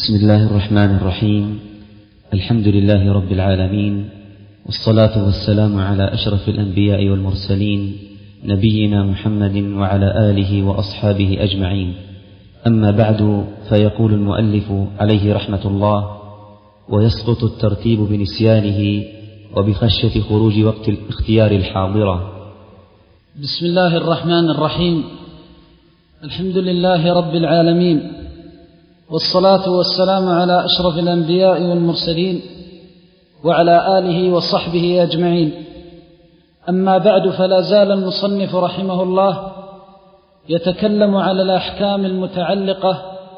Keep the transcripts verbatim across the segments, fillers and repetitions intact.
بسم الله الرحمن الرحيم. الحمد لله رب العالمين، والصلاة والسلام على أشرف الأنبياء والمرسلين، نبينا محمد وعلى آله وأصحابه أجمعين. أما بعد، فيقول المؤلف عليه رحمة الله: ويسقط الترتيب بنسيانه وبخشية خروج وقت الاختيار الحاضرة. بسم الله الرحمن الرحيم. الحمد لله رب العالمين، والصلاة والسلام على أشرف الأنبياء والمرسلين وعلى آله وصحبه أجمعين. أما بعد، فلا زال المصنف رحمه الله يتكلم على الأحكام المتعلقة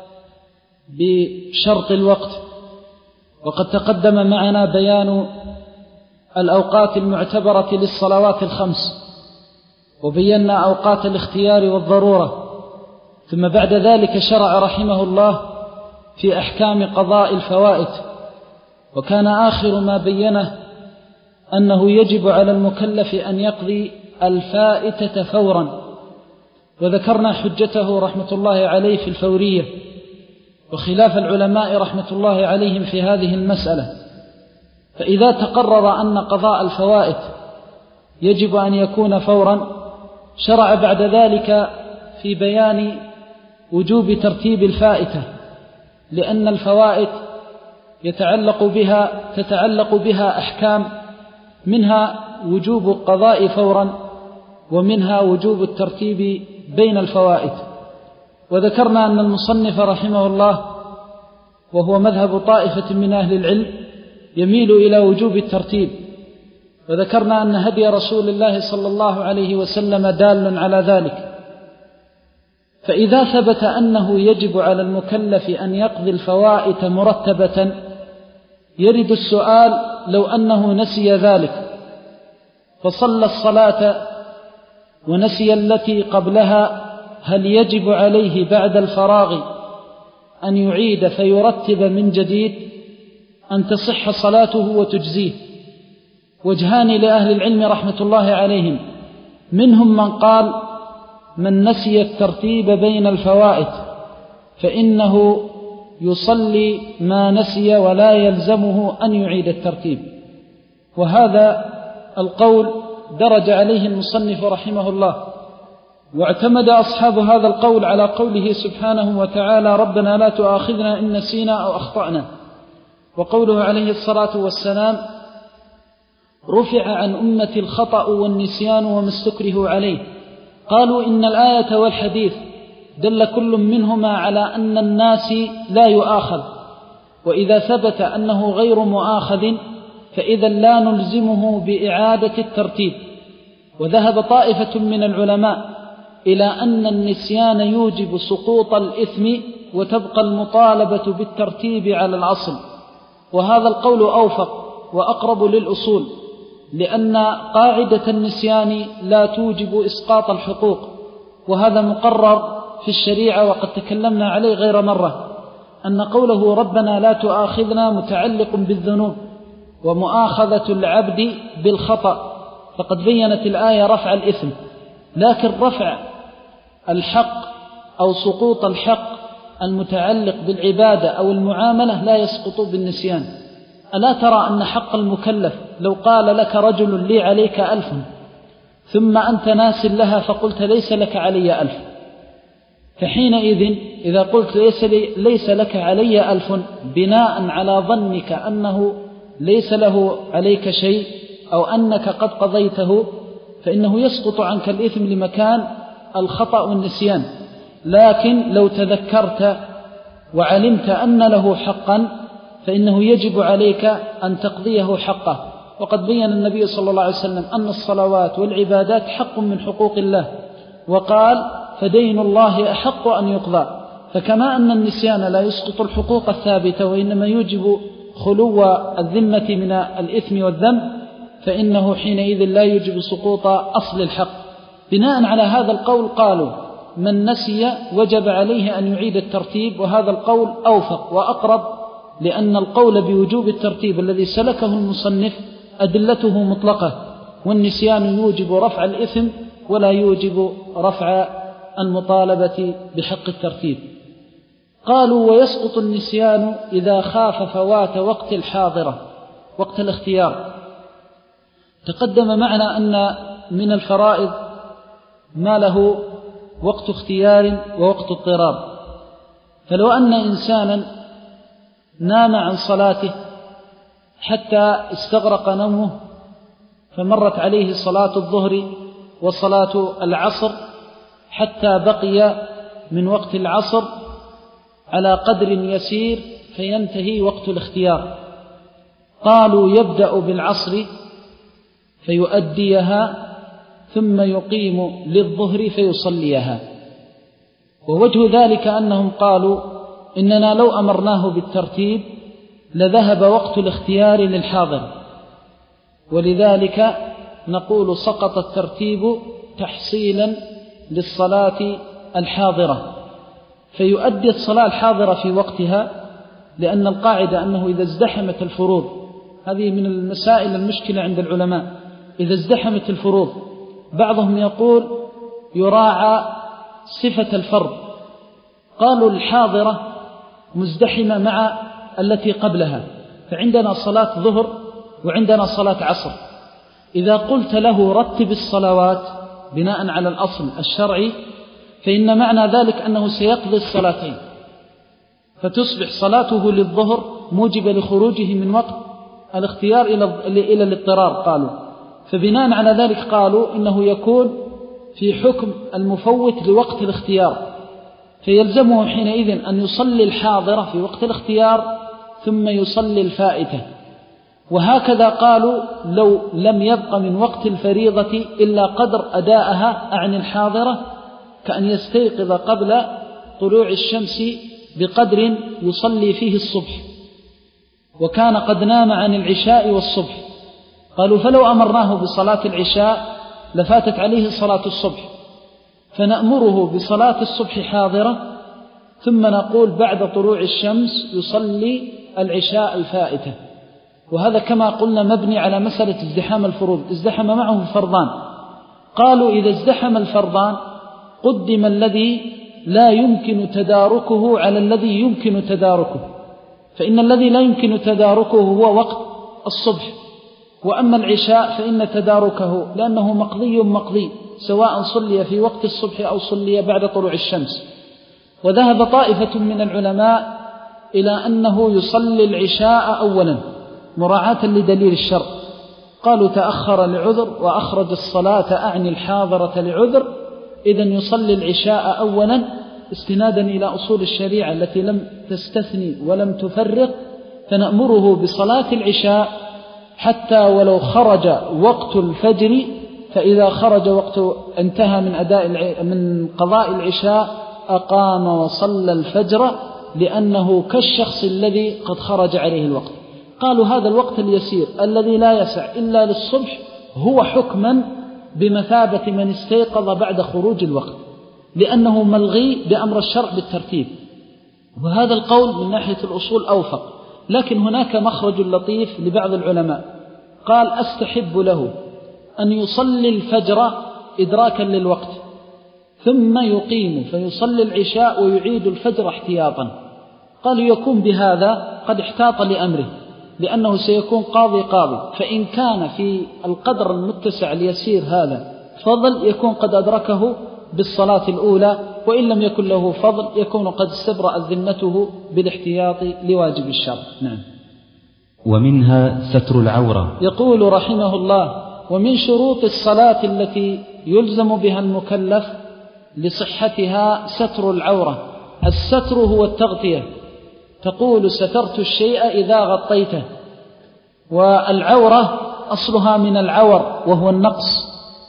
بشرط الوقت، وقد تقدم معنا بيان الأوقات المعتبرة للصلوات الخمس، وبينا أوقات الاختيار والضرورة، ثم بعد ذلك شرع رحمه الله في أحكام قضاء الفوائت، وكان آخر ما بينه أنه يجب على المكلف أن يقضي الفائتة فورا، وذكرنا حجته رحمة الله عليه في الفورية وخلاف العلماء رحمة الله عليهم في هذه المسألة. فإذا تقرر أن قضاء الفوائت يجب أن يكون فورا، شرع بعد ذلك في بيان وجوب ترتيب الفائتة، لأن الفوائت يتعلق بها تتعلق بها أحكام، منها وجوب القضاء فورا، ومنها وجوب الترتيب بين الفوائت. وذكرنا أن المصنف رحمه الله، وهو مذهب طائفة من أهل العلم، يميل إلى وجوب الترتيب، وذكرنا أن هدي رسول الله صلى الله عليه وسلم دال على ذلك. فإذا ثبت أنه يجب على المكلف أن يقضي الفوائت مرتبة، يرد السؤال: لو أنه نسي ذلك فصلى الصلاة ونسي التي قبلها، هل يجب عليه بعد الفراغ أن يعيد فيرتب من جديد، أن تصح صلاته وتجزيه؟ وجهان لأهل العلم رحمة الله عليهم، منهم من قال: من نسي الترتيب بين الفوائت فإنه يصلي ما نسي ولا يلزمه أن يعيد الترتيب، وهذا القول درج عليه المصنف رحمه الله، واعتمد أصحاب هذا القول على قوله سبحانه وتعالى: ربنا لا تؤاخذنا إن نسينا أو أخطأنا، وقوله عليه الصلاة والسلام: رفع عن أمة الخطأ والنسيان وما استكرهوا عليه. قالوا إن الآية والحديث دل كل منهما على أن الناس لا يؤاخذ، وإذا ثبت أنه غير مؤاخذ فإذا لا نلزمه بإعادة الترتيب. وذهب طائفة من العلماء إلى أن النسيان يوجب سقوط الإثم وتبقى المطالبة بالترتيب على الأصل، وهذا القول أوفق وأقرب للأصول، لأن قاعدة النسيان لا توجب إسقاط الحقوق، وهذا مقرر في الشريعة، وقد تكلمنا عليه غير مرة، أن قوله ربنا لا تؤاخذنا متعلق بالذنوب، ومؤاخذة العبد بالخطأ، فقد بيّنت الآية رفع الإثم، لكن رفع الحق أو سقوط الحق المتعلق بالعبادة أو المعاملة لا يسقط بالنسيان. ألا ترى أن حق المكلف لو قال لك رجل: لي عليك ألف، ثم أنت ناس لها فقلت: ليس لك علي ألف، فحينئذ إذا قلت ليس, لي ليس لك علي ألف بناء على ظنك أنه ليس له عليك شيء أو أنك قد قضيته، فإنه يسقط عنك الإثم لمكان الخطأ والنسيان. لكن لو تذكرت وعلمت أن له حقا فإنه يجب عليك أن تقضيه حقه، وقد بيّن النبي صلى الله عليه وسلم أن الصلوات والعبادات حق من حقوق الله، وقال: فدين الله أحق أن يقضى. فكما أن النسيان لا يسقط الحقوق الثابتة وإنما يوجب خلو الذمة من الإثم والذنب، فإنه حينئذ لا يوجب سقوط أصل الحق. بناء على هذا القول قالوا: من نسي وجب عليه أن يعيد الترتيب، وهذا القول أوفق وأقرب، لأن القول بوجوب الترتيب الذي سلكه المصنف أدلته مطلقة، والنسيان يوجب رفع الإثم ولا يوجب رفع المطالبة بحق الترتيب. قالوا ويسقط النسيان إذا خاف فوات وقت الحاضرة وقت الاختيار. تقدم معنا أن من الفرائض ما له وقت اختيار ووقت اضطرار، فلو أن إنسانا نام عن صلاته حتى استغرق نومه فمرت عليه صلاة الظهر وصلاة العصر حتى بقي من وقت العصر على قدر يسير فينتهي وقت الاختيار، قالوا يبدأ بالعصر فيؤديها ثم يقيم للظهر فيصليها. ووجه ذلك أنهم قالوا إننا لو أمرناه بالترتيب لذهب وقت الاختيار للحاضر، ولذلك نقول سقط الترتيب تحصيلا للصلاة الحاضرة، فيؤدي الصلاة الحاضرة في وقتها، لأن القاعدة أنه إذا ازدحمت الفروض، هذه من المسائل المشكلة عند العلماء، إذا ازدحمت الفروض بعضهم يقول يراعى صفة الفرض، قالوا الحاضرة مزدحمة مع التي قبلها، فعندنا صلاة ظهر وعندنا صلاة عصر، إذا قلت له رتب الصلوات بناء على الأصل الشرعي فإن معنى ذلك أنه سيقضي الصلاتين، فتصبح صلاته للظهر موجبة لخروجه من وقت الاختيار إلى الاضطرار. قالوا فبناء على ذلك قالوا إنه يكون في حكم المفوت لوقت الاختيار، فيلزمه حينئذ أن يصلي الحاضرة في وقت الاختيار ثم يصلي الفائتة. وهكذا قالوا لو لم يبق من وقت الفريضة إلا قدر أداءها عن الحاضرة، كأن يستيقظ قبل طلوع الشمس بقدر يصلي فيه الصبح، وكان قد نام عن العشاء والصبح، قالوا فلو أمرناه بصلاة العشاء لفاتت عليه صلاة الصبح، فنأمره بصلاة الصبح حاضرة ثم نقول بعد طلوع الشمس يصلي العشاء الفائتة. وهذا كما قلنا مبني على مسألة ازدحام الفروض، ازدحم معه الفرضان، قالوا إذا ازدحم الفرضان قدم الذي لا يمكن تداركه على الذي يمكن تداركه، فإن الذي لا يمكن تداركه هو وقت الصبح، وأما العشاء فإن تداركه لأنه مقضي مقضي سواء صلي في وقت الصبح أو صلي بعد طلوع الشمس. وذهب طائفة من العلماء إلى أنه يصلي العشاء أولا مراعاة لدليل الشرع، قالوا تأخر لعذر وأخرج الصلاة أعني الحاضرة لعذر، إذن يصلي العشاء أولا استنادا إلى أصول الشريعة التي لم تستثني ولم تفرق، فنأمره بصلاة العشاء حتى ولو خرج وقت الفجر، فإذا خرج وقت انتهى من أداء من قضاء العشاء أقام وصلى الفجر، لأنه كالشخص الذي قد خرج عليه الوقت. قالوا هذا الوقت اليسير الذي لا يسع إلا للصبح هو حكما بمثابة من استيقظ بعد خروج الوقت، لأنه ملغي بأمر الشرع بالترتيب. وهذا القول من ناحية الأصول أوفق، لكن هناك مخرج لطيف لبعض العلماء، قال أستحب له أن يصلي الفجر إدراكا للوقت ثم يقيم فيصلي العشاء ويعيد الفجر احتياطا. قالوا يكون بهذا قد احتاط لأمره، لأنه سيكون قاضي قاضي، فإن كان في القدر المتسع اليسير هذا فضل يكون قد أدركه بالصلاة الأولى، وإن لم يكن له فضل يكون قد استبرأ ذمته بالاحتياط لواجب الشرع. نعم. ومنها ستر العورة. يقول رحمه الله ومن شروط الصلاة التي يلزم بها المكلف لصحتها ستر العورة. الستر هو التغطية، تقول سترت الشيء إذا غطيته، والعورة أصلها من العور وهو النقص،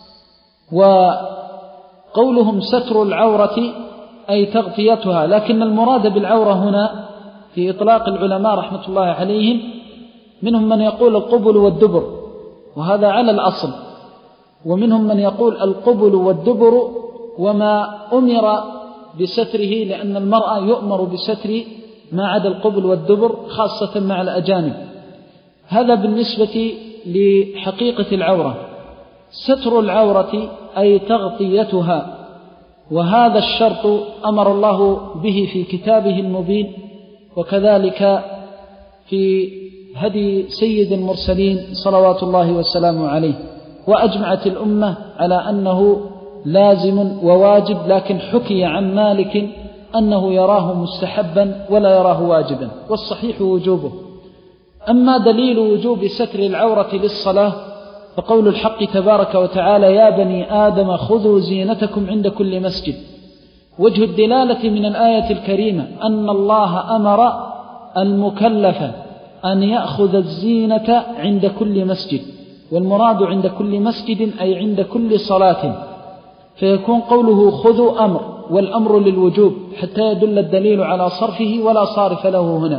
وقولهم ستر العورة أي تغطيتها، لكن المراد بالعورة هنا في إطلاق العلماء رحمة الله عليهم منهم من يقول القبل والدبر، وهذا على الأصل، ومنهم من يقول القبل والدبر وما أمر بستره، لأن المرأة يؤمر بستر ما عدا القبل والدبر خاصة مع الأجانب. هذا بالنسبة لحقيقة العورة. ستر العورة أي تغطيتها، وهذا الشرط أمر الله به في كتابه المبين، وكذلك في هدي سيد المرسلين صلوات الله وسلامه عليه، وأجمعت الأمة على أنه لازم وواجب، لكن حكي عن مالك أنه يراه مستحبا ولا يراه واجبا، والصحيح وجوبه. أما دليل وجوب ستر العورة للصلاة فقول الحق تبارك وتعالى: يا بني آدم خذوا زينتكم عند كل مسجد. وجه الدلالة من الآية الكريمة أن الله أمر المكلف أن يأخذ الزينة عند كل مسجد، والمراد عند كل مسجد أي عند كل صلاة، فيكون قوله خذوا أمر، والأمر للوجوب حتى يدل الدليل على صرفه ولا صارف له هنا.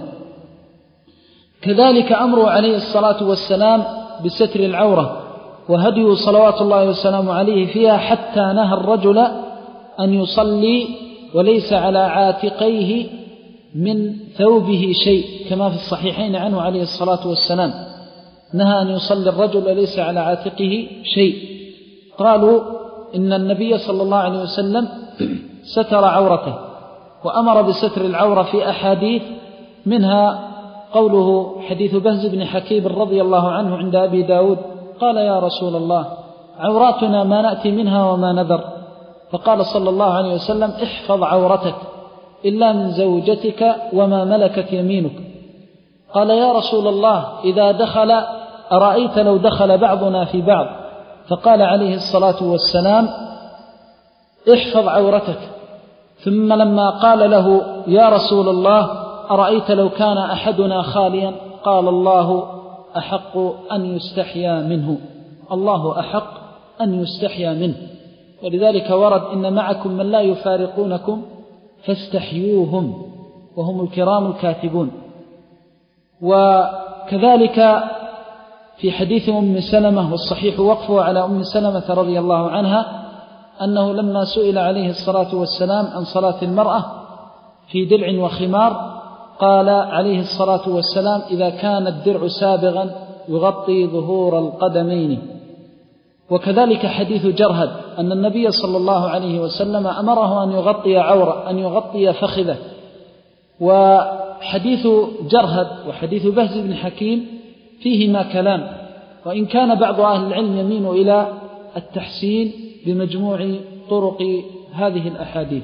كذلك أمره عليه الصلاة والسلام بستر العورة، وهديه صلوات الله وسلامه عليه فيها، حتى نهى الرجل أن يصلي وليس على عاتقيه من ثوبه شيء، كما في الصحيحين عنه عليه الصلاة والسلام نهى أن يصلي الرجل وليس على عاتقه شيء. قالوا إن النبي صلى الله عليه وسلم ستر عورته وأمر بستر العورة في أحاديث، منها قوله حديث بهز بن حكيم رضي الله عنه عند أبي داود: قال يا رسول الله عوراتنا ما نأتي منها وما نذر، فقال صلى الله عليه وسلم: احفظ عورتك إلا من زوجتك وما ملكت يمينك. قال يا رسول الله إذا دخل أرأيت لو دخل بعضنا في بعض، فقال عليه الصلاة والسلام: احفظ عورتك. ثم لما قال له يا رسول الله أرأيت لو كان أحدنا خاليا، قال الله أحق أن يستحيا منه، الله أحق أن يستحيا منه. ولذلك ورد: إن معكم من لا يفارقونكم فاستحيوهم وهم الكرام الكاتبون. وكذلك في حديث أم سلمة، والصحيح وقفه على أم سلمة رضي الله عنها، أنه لما سئل عليه الصلاة والسلام عن صلاة المرأة في درع وخمار، قال عليه الصلاة والسلام: إذا كان الدرع سابغا يغطي ظهور القدمين. وكذلك حديث جرهد أن النبي صلى الله عليه وسلم أمره أن يغطي عورة، أن يغطي فخذه. وحديث جرهد وحديث بهز بن حكيم فيهما كلام، وإن كان بعض أهل العلم يميل إلى التحسين بمجموع طرق هذه الأحاديث.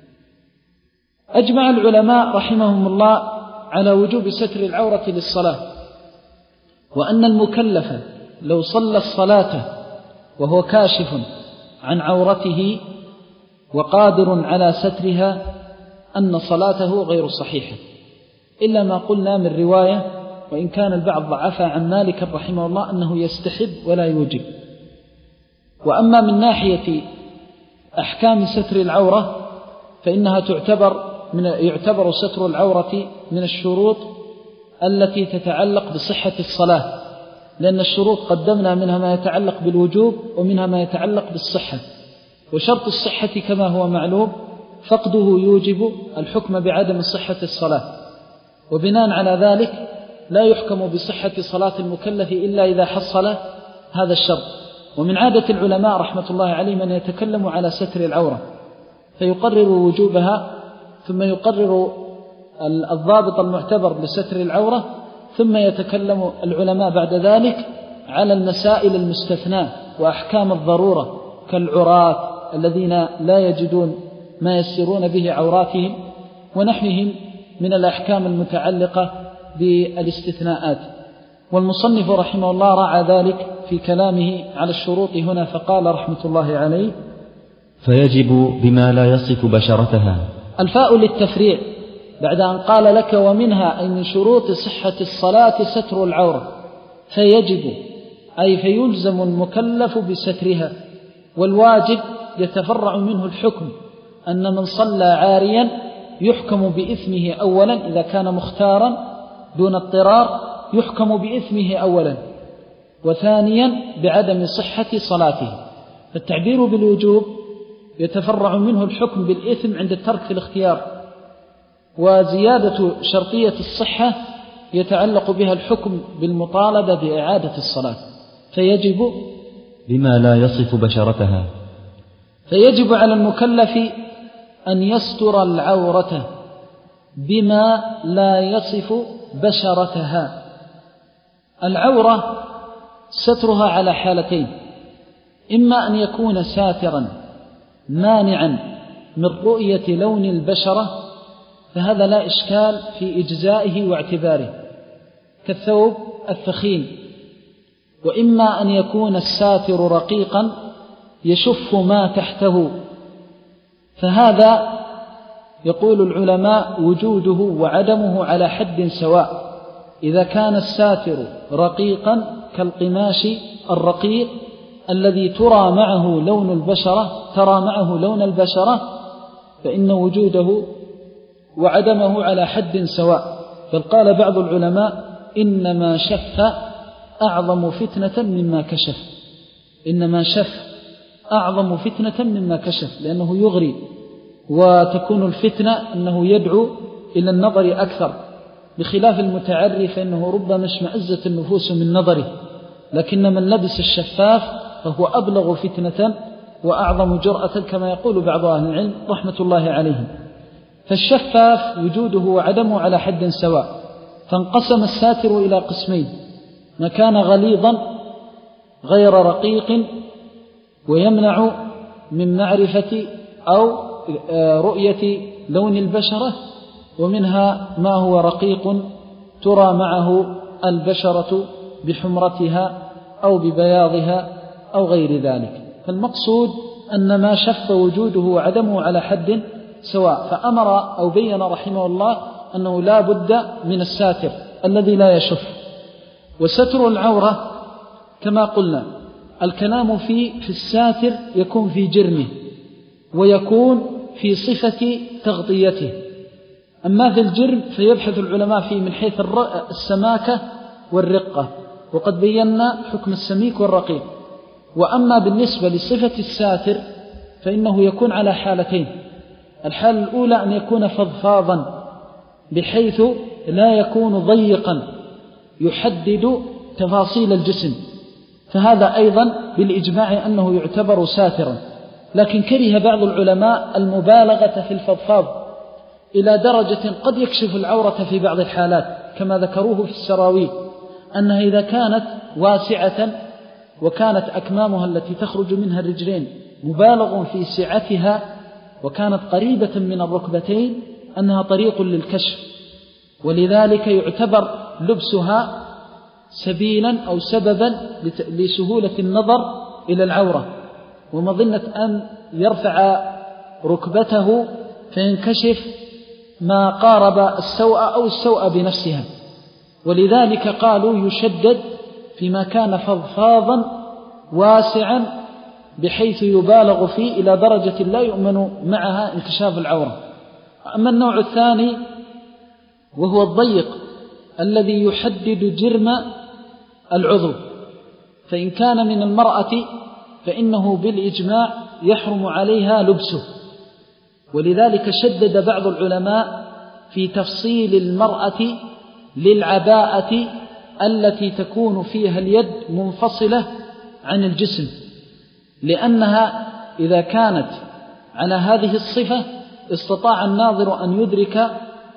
أجمع العلماء رحمهم الله على وجوب ستر العورة للصلاة، وأن المكلف لو صلى الصلاة وهو كاشف عن عورته وقادر على سترها أن صلاته غير صحيحة، إلا ما قلنا من رواية، وإن كان البعض ضعف عن مالك رحمه الله أنه يستحب ولا يوجب. وأما من ناحية أحكام ستر العورة فإنها تعتبر من يعتبر ستر العورة من الشروط التي تتعلق بصحة الصلاة، لأن الشروط قدمنا منها ما يتعلق بالوجوب ومنها ما يتعلق بالصحة. وشرط الصحة كما هو معلوم فقده يوجب الحكم بعدم صحة الصلاة، وبناء على ذلك لا يحكم بصحة صلاة المكلف إلا إذا حصل هذا الشرط. ومن عادة العلماء رحمة الله عليهم أن يتكلموا على ستر العورة فيقرر وجوبها، ثم يقرر الضابط المعتبر لستر العورة، ثم يتكلم العلماء بعد ذلك على المسائل المستثناة وأحكام الضرورة كالعراة الذين لا يجدون ما يسرون به عوراتهم ونحوهم من الأحكام المتعلقة بالاستثناءات. والمصنف رحمه الله رعى ذلك في كلامه على الشروط هنا، فقال رحمة الله عليه: فيجب بما لا يصف بشرتها. الفاء للتفريع بعد أن قال لك ومنها أي من شروط صحة الصلاة ستر العورة، فيجب أي فيلزم المكلف بسترها. والواجب يتفرع منه الحكم، أن من صلى عاريا يحكم بإثمه أولا إذا كان مختارا دون اضطرار، يحكم بإثمه أولا، وثانيا بعدم صحة صلاته. فالتعبير بالوجوب يتفرع منه الحكم بالإثم عند الترك في الاختيار، وزيادة شرطية الصحة يتعلق بها الحكم بالمطالبة بإعادة الصلاة. فيجب بما لا يصف بشرتها، فيجب على المكلف أن يستر العورة بما لا يصف بشرتها. العورة سترها على حالتين: إما أن يكون ساترا مانعا من رؤية لون البشرة، فهذا لا إشكال في إجزائه واعتباره كالثوب الثخين، وإما أن يكون الساتر رقيقا يشف ما تحته، فهذا يقول العلماء وجوده وعدمه على حد سواء. إذا كان الساتر رقيقا كالقماش الرقيق الذي ترى معه لون البشرة ترى معه لون البشرة فإن وجوده وعدمه على حد سواء. بل قال بعض العلماء: إنما شف أعظم فتنة مما كشف. إنما شف أعظم فتنة مما كشف، لأنه يغري، وتكون الفتنة أنه يدعو إلى النظر أكثر، بخلاف المتعري فإنه ربما اشمأزت النفوس من نظره، لكن من لبس الشفاف فهو أبلغ فتنة وأعظم جرأة كما يقول بعض أهل العلم رحمة الله عليهم. فالشفاف وجوده وعدمه على حد سواء، فانقسم الساتر إلى قسمين: ما كان غليظا غير رقيق ويمنع من معرفة أو رؤية لون البشرة، ومنها ما هو رقيق ترى معه البشرة بحمرتها أو ببياضها أو غير ذلك. فالمقصود أن ما شف وجوده وعدمه على حد سواء، فأمر أو بين رحمه الله أنه لا بد من الساتر الذي لا يشف. وستر العورة كما قلنا الكلام فيه في الساتر يكون في جرمه ويكون في صفة تغطيته. أما في الجرم فيبحث العلماء فيه من حيث السماكة والرقة، وقد بينا حكم السميك والرقيق. وأما بالنسبة لصفة الساتر فإنه يكون على حالتين: الحالة الأولى أن يكون فضفاضا بحيث لا يكون ضيقا يحدد تفاصيل الجسم، فهذا أيضا بالإجماع أنه يعتبر ساترا. لكن كره بعض العلماء المبالغة في الفضفاض إلى درجة قد يكشف العورة في بعض الحالات، كما ذكروه في السراويل، أنها إذا كانت واسعة وكانت أكمامها التي تخرج منها الرجلين مبالغ في سعتها وكانت قريبة من الركبتين أنها طريق للكشف، ولذلك يعتبر لبسها سبيلا أو سببا لسهولة النظر إلى العورة، ومظنة أن يرفع ركبته فينكشف ما قارب السوء أو السوء بنفسها. ولذلك قالوا يشدد فيما كان فضفاضا واسعا بحيث يبالغ فيه إلى درجة لا يؤمن معها انكشاف العورة. أما النوع الثاني وهو الضيق الذي يحدد جرم العضو، فإن كان من المرأة فإنه بالإجماع يحرم عليها لبسه. ولذلك شدد بعض العلماء في تفصيل المرأة للعباءة التي تكون فيها اليد منفصلة عن الجسم، لأنها إذا كانت على هذه الصفة استطاع الناظر أن يدرك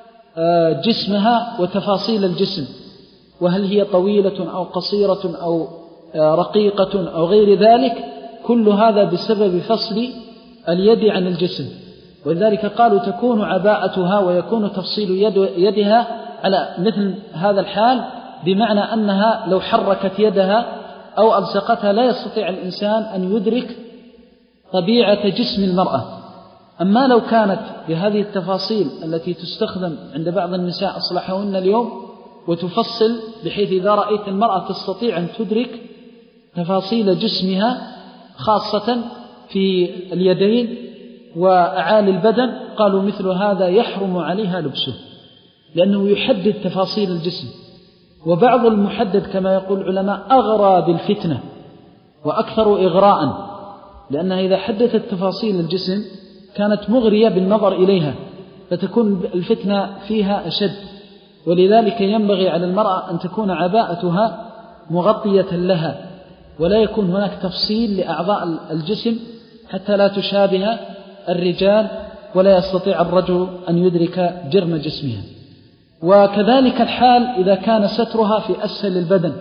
جسمها وتفاصيل الجسم، وهل هي طويلة أو قصيرة أو رقيقة أو غير ذلك، كل هذا بسبب فصل اليد عن الجسم. ولذلك قالوا تكون عباءتها ويكون تفصيل يد يدها على مثل هذا الحال، بمعنى أنها لو حركت يدها أو ألصقتها لا يستطيع الإنسان أن يدرك طبيعة جسم المرأة. أما لو كانت بهذه التفاصيل التي تستخدم عند بعض النساء أصلحهن اليوم وتفصل بحيث إذا رأيت المرأة تستطيع أن تدرك تفاصيل جسمها خاصة في اليدين وأعالي البدن، قالوا مثل هذا يحرم عليها لبسه لأنه يحدد تفاصيل الجسم. وبعض المحدد كما يقول العلماء أغرى بالفتنة وأكثر إغراء، لأنها إذا حدثت تفاصيل الجسم كانت مغرية بالنظر إليها فتكون الفتنة فيها أشد. ولذلك ينبغي على المرأة أن تكون عباءتها مغطية لها، ولا يكون هناك تفصيل لأعضاء الجسم حتى لا تشابه الرجال ولا يستطيع الرجل أن يدرك جرم جسمها. وكذلك الحال إذا كان سترها في أسفل البدن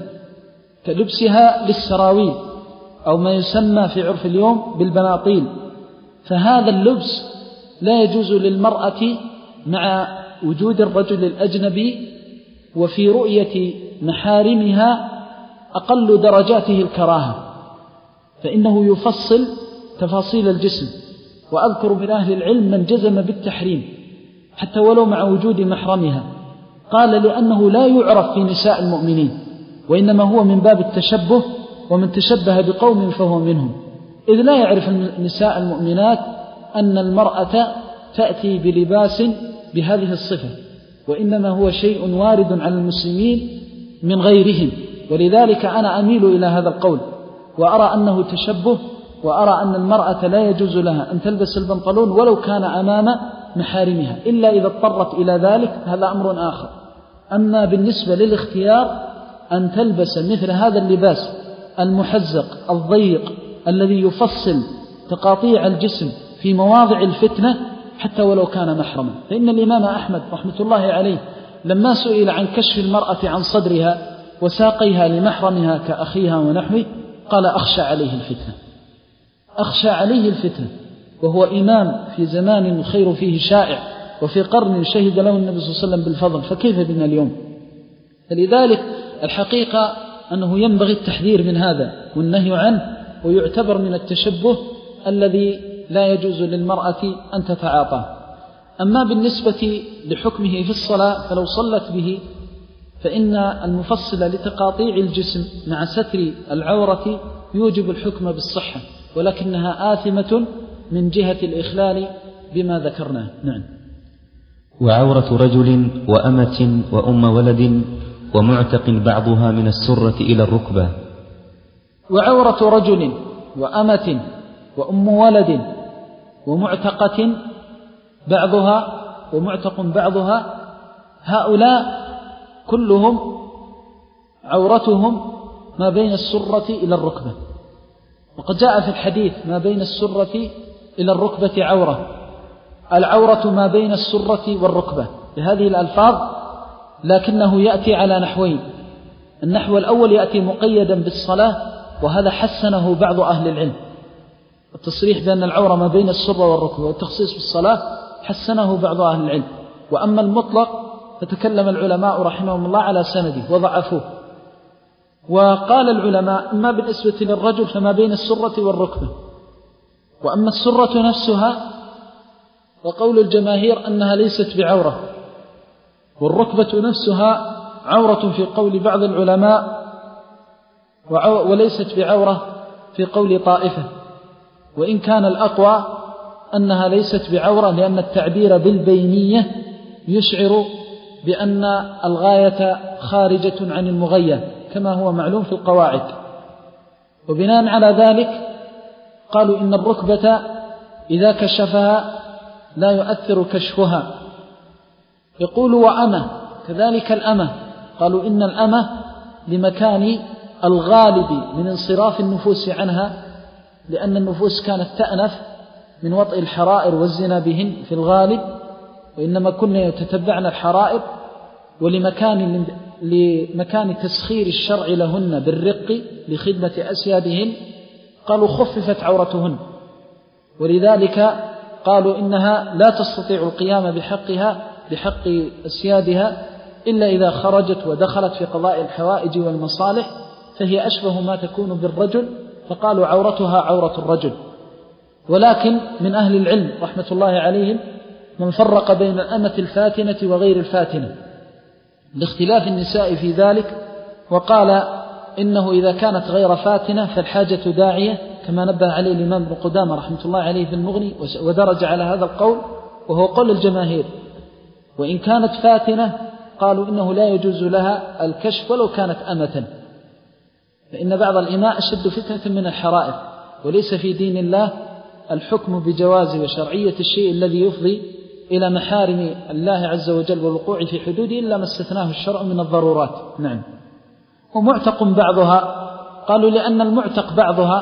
كلبسها للسراويل أو ما يسمى في عرف اليوم بالبناطيل، فهذا اللبس لا يجوز للمرأة مع وجود الرجل الأجنبي وفي رؤية محارمها أقل درجاته الكراهة، فإنه يفصل تفاصيل الجسم. وأذكر من أهل العلم من جزم بالتحريم حتى ولو مع وجود محرمها، قال لأنه لا يعرف في نساء المؤمنين، وإنما هو من باب التشبه، ومن تشبه بقوم فهو منهم، إذ لا يعرف النساء المؤمنات أن المرأة تأتي بلباس بهذه الصفة، وإنما هو شيء وارد على المسلمين من غيرهم. ولذلك أنا أميل إلى هذا القول، وأرى أنه تشبه، وأرى أن المرأة لا يجوز لها أن تلبس البنطلون ولو كان أمام محارمها، إلا إذا اضطرت إلى ذلك، هذا أمر آخر. أما بالنسبة للاختيار أن تلبس مثل هذا اللباس المحزق الضيق الذي يفصل تقاطيع الجسم في مواضع الفتنة حتى ولو كان محرما، فإن الإمام أحمد رحمة الله عليه لما سئل عن كشف المرأة عن صدرها وساقيها لمحرمها كأخيها ونحوه قال أخشى عليه الفتنة، أخشى عليه الفتنة، وهو إمام في زمان الخير فيه شائع، وفي قرن شهد له النبي صلى الله عليه وسلم بالفضل، فكيف بنا اليوم؟ فلذلك الحقيقة أنه ينبغي التحذير من هذا والنهي عنه، ويعتبر من التشبه الذي لا يجوز للمرأة أن تتعاطاه. أما بالنسبة لحكمه في الصلاة فلو صلت به فإن المفصل لتقاطيع الجسم مع ستر العورة يوجب الحكم بالصحة، ولكنها آثمة من جهة الإخلال بما ذكرناه. نعم. وعورة رجل وأمة وأم ولد ومعتق بعضها من السرة إلى الركبة. وعورة رجل وأمة وأم ولد ومعتقة بعضها ومعتق بعضها، هؤلاء كلهم عورتهم ما بين السرة إلى الركبة، وقد جاء في الحديث ما بين السرة إلى الركبة عورة، العورة ما بين السرة والركبة بهذه الألفاظ، لكنه يأتي على نحوين. النحو الأول يأتي مقيدا بالصلاة، وهذا حسنه بعض أهل العلم، التصريح بأن العورة ما بين السرة والركبة، والتخصيص بالصلاة حسنه بعض أهل العلم. وأما المطلق فتكلم العلماء رحمهم الله على سنده وضعفوه، وقال العلماء أما بالنسبة للرجل فما بين السرة والركبة، وأما السرة نفسها وقول الجماهير أنها ليست بعورة، والركبة نفسها عورة في قول بعض العلماء وليست بعورة في قول طائفة، وإن كان الأقوى أنها ليست بعورة، لأن التعبير بالبينية يشعر بأن الغاية خارجة عن المغية كما هو معلوم في القواعد. وبناء على ذلك قالوا إن الركبة إذا كشفها لا يؤثر كشفها. يقول وأمة كذلك الأمة، قالوا إن الأمة لمكان الغالب من انصراف النفوس عنها، لأن النفوس كانت تأنف من وطئ الحرائر والزنا بهن في الغالب، وإنما كنا يتتبعن الحرائر، ولمكان لمكان تسخير الشرع لهن بالرق لخدمة أسيادهن قالوا خففت عورتهن، ولذلك قالوا إنها لا تستطيع القيام بحقها بحق أسيادها إلا إذا خرجت ودخلت في قضاء الحوائج والمصالح، فهي أشبه ما تكون بالرجل، فقالوا عورتها عورة الرجل. ولكن من أهل العلم رحمة الله عليهم من فرق بين الأمة الفاتنة وغير الفاتنة لاختلاف النساء في ذلك، وقال إنه إذا كانت غير فاتنة فالحاجة داعية، كما نبه عليه الإمام ابن قدامة رحمة الله عليه في المغني، ودرج على هذا القول وهو قول الجماهير. وإن كانت فاتنة قالوا إنه لا يجوز لها الكشف ولو كانت أمة، فإن بعض الإماء أشد فتنة من الحرائر، وليس في دين الله الحكم بجواز وشرعية الشيء الذي يفضي إلى محارم الله عز وجل والوقوع في حدوده إلا ما استثناه الشرع من الضرورات. نعم. ومعتق بعضها قالوا لأن المعتق بعضها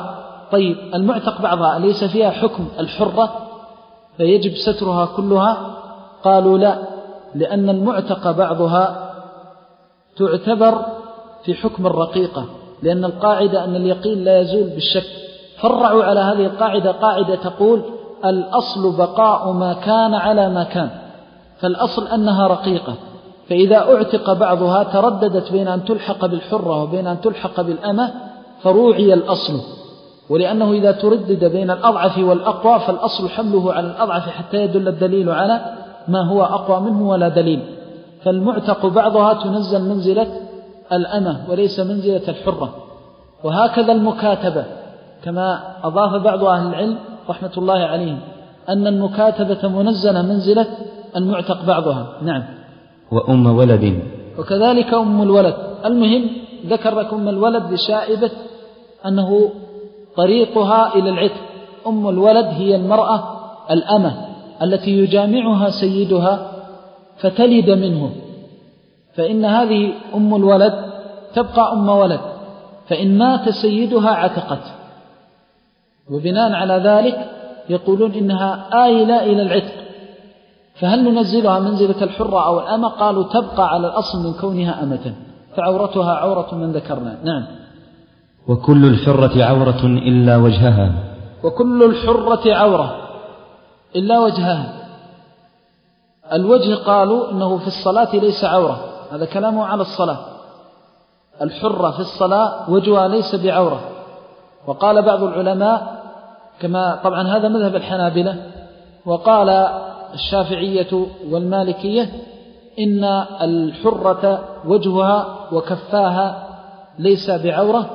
طيب المعتق بعضها أليس فيها حكم الحرة فيجب سترها كلها؟ قالوا لا، لأن المعتق بعضها تعتبر في حكم الرقيقة، لأن القاعدة أن اليقين لا يزول بالشك. فرعوا على هذه القاعدة قاعدة تقول الأصل بقاء ما كان على ما كان، فالأصل أنها رقيقة، فإذا اعتق بعضها ترددت بين أن تلحق بالحرة وبين أن تلحق بالأمة فروعي الأصل، ولأنه إذا تردد بين الأضعف والأقوى فالأصل حمله على الأضعف حتى يدل الدليل على ما هو أقوى منه ولا دليل. فالمعتق بعضها تنزل منزلة الأمة وليس منزلة الحرة. وهكذا المكاتبة، كما أضاف بعض أهل العلم رحمة الله عليهم أن المكاتبة منزلة منزلة المعتق بعضها. نعم. وأم ولد، وكذلك أم الولد. المهم ذكر لك أم الولد لشائبة أنه طريقها إلى العتق. أم الولد هي المرأة الأمة التي يجامعها سيدها فتلد منه، فإن هذه أم الولد تبقى أم ولد، فإن مات سيدها عتقت، وبناء على ذلك يقولون إنها آيلة إلى العتق. فهل ننزلها منزلة الحرة أو الأمة؟ قالوا تبقى على الأصل من كونها أمة، فعورتها عورة من ذكرنا. نعم. وكل الحرة عورة إلا وجهها. وكل الحرة عورة إلا وجهها. الوجه قالوا إنه في الصلاة ليس عورة، هذا كلامه على الصلاة. الحرة في الصلاة وجهها ليس بعورة. وقال بعض العلماء كما طبعا هذا مذهب الحنابلة، وقال الشافعية والمالكية إن الحرة وجهها وكفاها ليس بعورة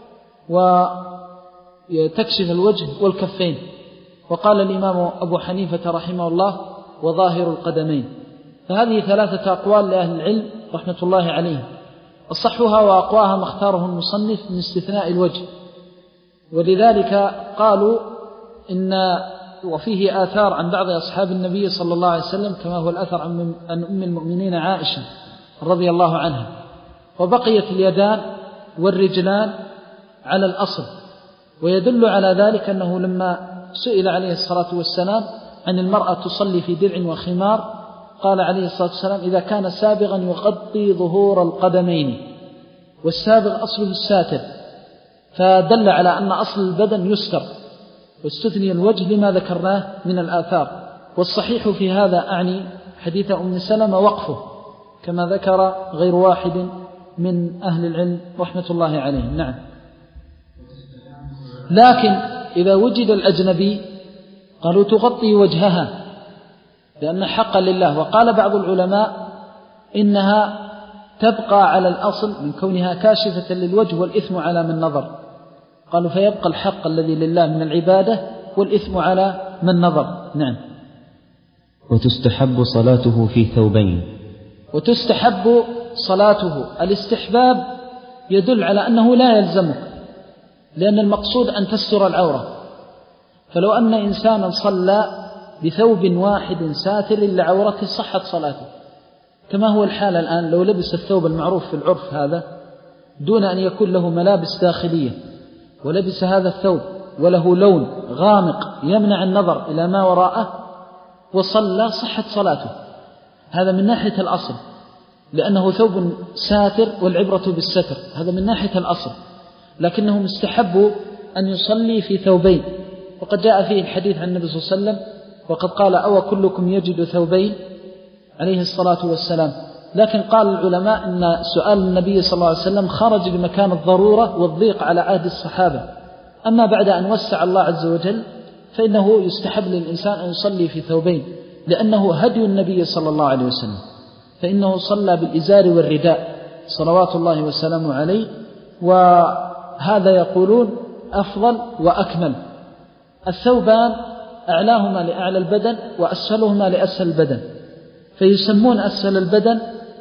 وتكشف الوجه والكفين. وقال الإمام أبو حنيفة رحمه الله وظاهر القدمين. فهذه ثلاثة أقوال لأهل العلم رحمة الله عليهم، أصحها وأقواها ما اختاره المصنف من استثناء الوجه. ولذلك قالوا إن وفيه آثار عن بعض أصحاب النبي صلى الله عليه وسلم كما هو الأثر عن أم المؤمنين عائشة رضي الله عنها. وبقيت اليدان والرجلان على الأصل. ويدل على ذلك أنه لما سئل عليه الصلاة والسلام عن المرأة تصلي في درع وخمار قال عليه الصلاة والسلام إذا كان سابغا يغطي ظهور القدمين، والسابغ أصله الساتر، فدل على أن أصل البدن يستر، واستثني الوجه لما ذكرناه من الآثار. والصحيح في هذا أعني حديث أم سلمة وقفه كما ذكر غير واحد من أهل العلم رحمة الله عليهم. نعم. لكن إذا وجد الأجنبي قالوا تغطي وجهها لأن حقا لله. وقال بعض العلماء إنها تبقى على الأصل من كونها كاشفة للوجه والإثم على من نظر. قالوا فيبقى الحق الذي لله من العبادة والإثم على من نظر. نعم. وتستحب صلاته في ثوبين. وتستحب صلاته. الاستحباب يدل على أنه لا يلزمك، لأن المقصود أن تستر العورة. فلو أن إنسانا صلى بثوب واحد ساتر لعورته صحت صلاته، كما هو الحال الآن. لو لبس الثوب المعروف في العرف هذا دون أن يكون له ملابس داخلية، ولبس هذا الثوب وله لون غامق يمنع النظر إلى ما وراءه وصلى صحت صلاته. هذا من ناحية الأصل، لأنه ثوب ساتر والعبرة بالستر، هذا من ناحية الأصل. لكنهم استحبوا أن يصلي في ثوبين، وقد جاء فيه الحديث عن النبي صلى الله عليه وسلم وقد قال أو كلكم يجد ثوبين عليه الصلاة والسلام. لكن قال العلماء أن سؤال النبي صلى الله عليه وسلم خرج بمكان الضرورة والضيق على عهد الصحابة. أما بعد أن وسع الله عز وجل فإنه يستحب للإنسان أن يصلي في ثوبين، لأنه هدي النبي صلى الله عليه وسلم، فإنه صلى بالإزار والرداء صلوات الله وسلامه عليه. وهذا يقولون أفضل وأكمل. الثوبان أعلاهما لأعلى البدن وأسفلهما لأسفل البدن، فيسمون أسفل البدن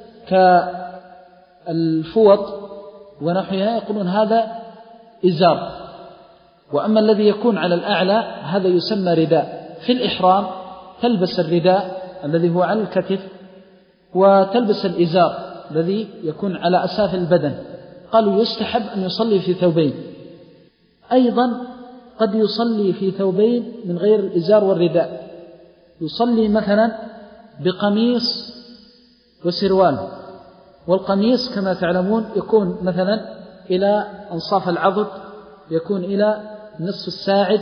كالفوط ونحوها يقولون هذا إزار. وأما الذي يكون على الأعلى هذا يسمى رداء. في الإحرام تلبس الرداء الذي هو على الكتف وتلبس الإزار الذي يكون على أسافل البدن. قالوا يستحب أن يصلي في ثوبين. أيضا قد يصلي في ثوبين من غير الإزار والرداء، يصلي مثلا بقميص وسروال، والقميص كما تعلمون يكون مثلا إلى أنصاف العضد، يكون إلى نصف الساعد،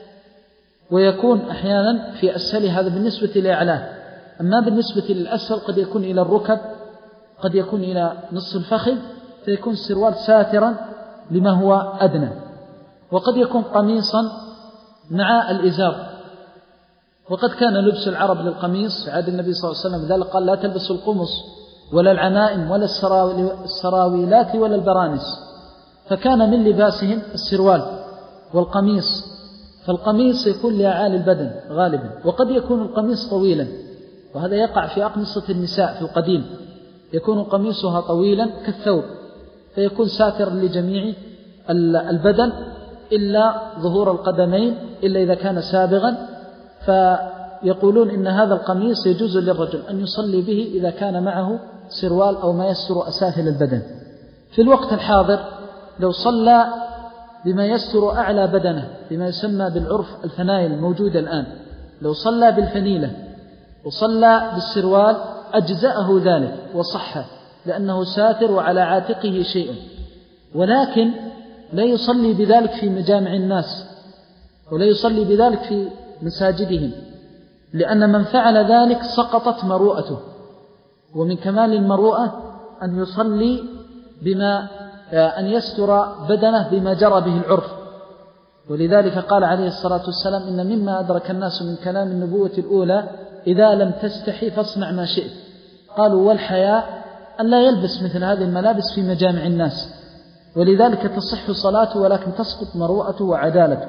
ويكون أحيانا في أسفل، هذا بالنسبة لأعلاه. أما بالنسبة للأسفل قد يكون إلى الركب، قد يكون إلى نصف الفخذ، فيكون السروال ساترا لما هو أدنى. وقد يكون قميصا مع الإزار. وقد كان لبس العرب للقميص في عهد النبي صلى الله عليه وسلم، ذلك قال لا تلبسوا القمص ولا العمائم ولا السراويلات ولا البرانس، فكان من لباسهم السروال والقميص. فالقميص يكون لأعالي البدن غالبا، وقد يكون القميص طويلا، وهذا يقع في أقمصة النساء في القديم، يكون قميصها طويلا كالثوب، فيكون ساترا لجميع البدن إلا ظهور القدمين، إلا إذا كان سابغا. فيقولون إن هذا القميص يجوز للرجل أن يصلي به إذا كان معه سروال أو ما يستر أسافل البدن. في الوقت الحاضر لو صلى بما يستر أعلى بدنه، بما يسمى بالعرف الفنايل الموجودة الآن، لو صلى بالفنيلة وصلى بالسروال أجزأه ذلك وصح، لأنه ساتر وعلى عاتقه شيء، ولكن لا يصلي بذلك في مجامع الناس، ولا يصلي بذلك في مساجدهم، لأن من فعل ذلك سقطت مروءته. ومن كمال المروءة أن يصلي بما أن يستر بدنه بما جرى به العرف. ولذلك قال عليه الصلاة والسلام إن مما أدرك الناس من كلام النبوة الأولى إذا لم تستحي فاصنع ما شئت. قالوا والحياء أن لا يلبس مثل هذه الملابس في مجامع الناس، ولذلك تصح صلاته ولكن تسقط مروءته وعدالته،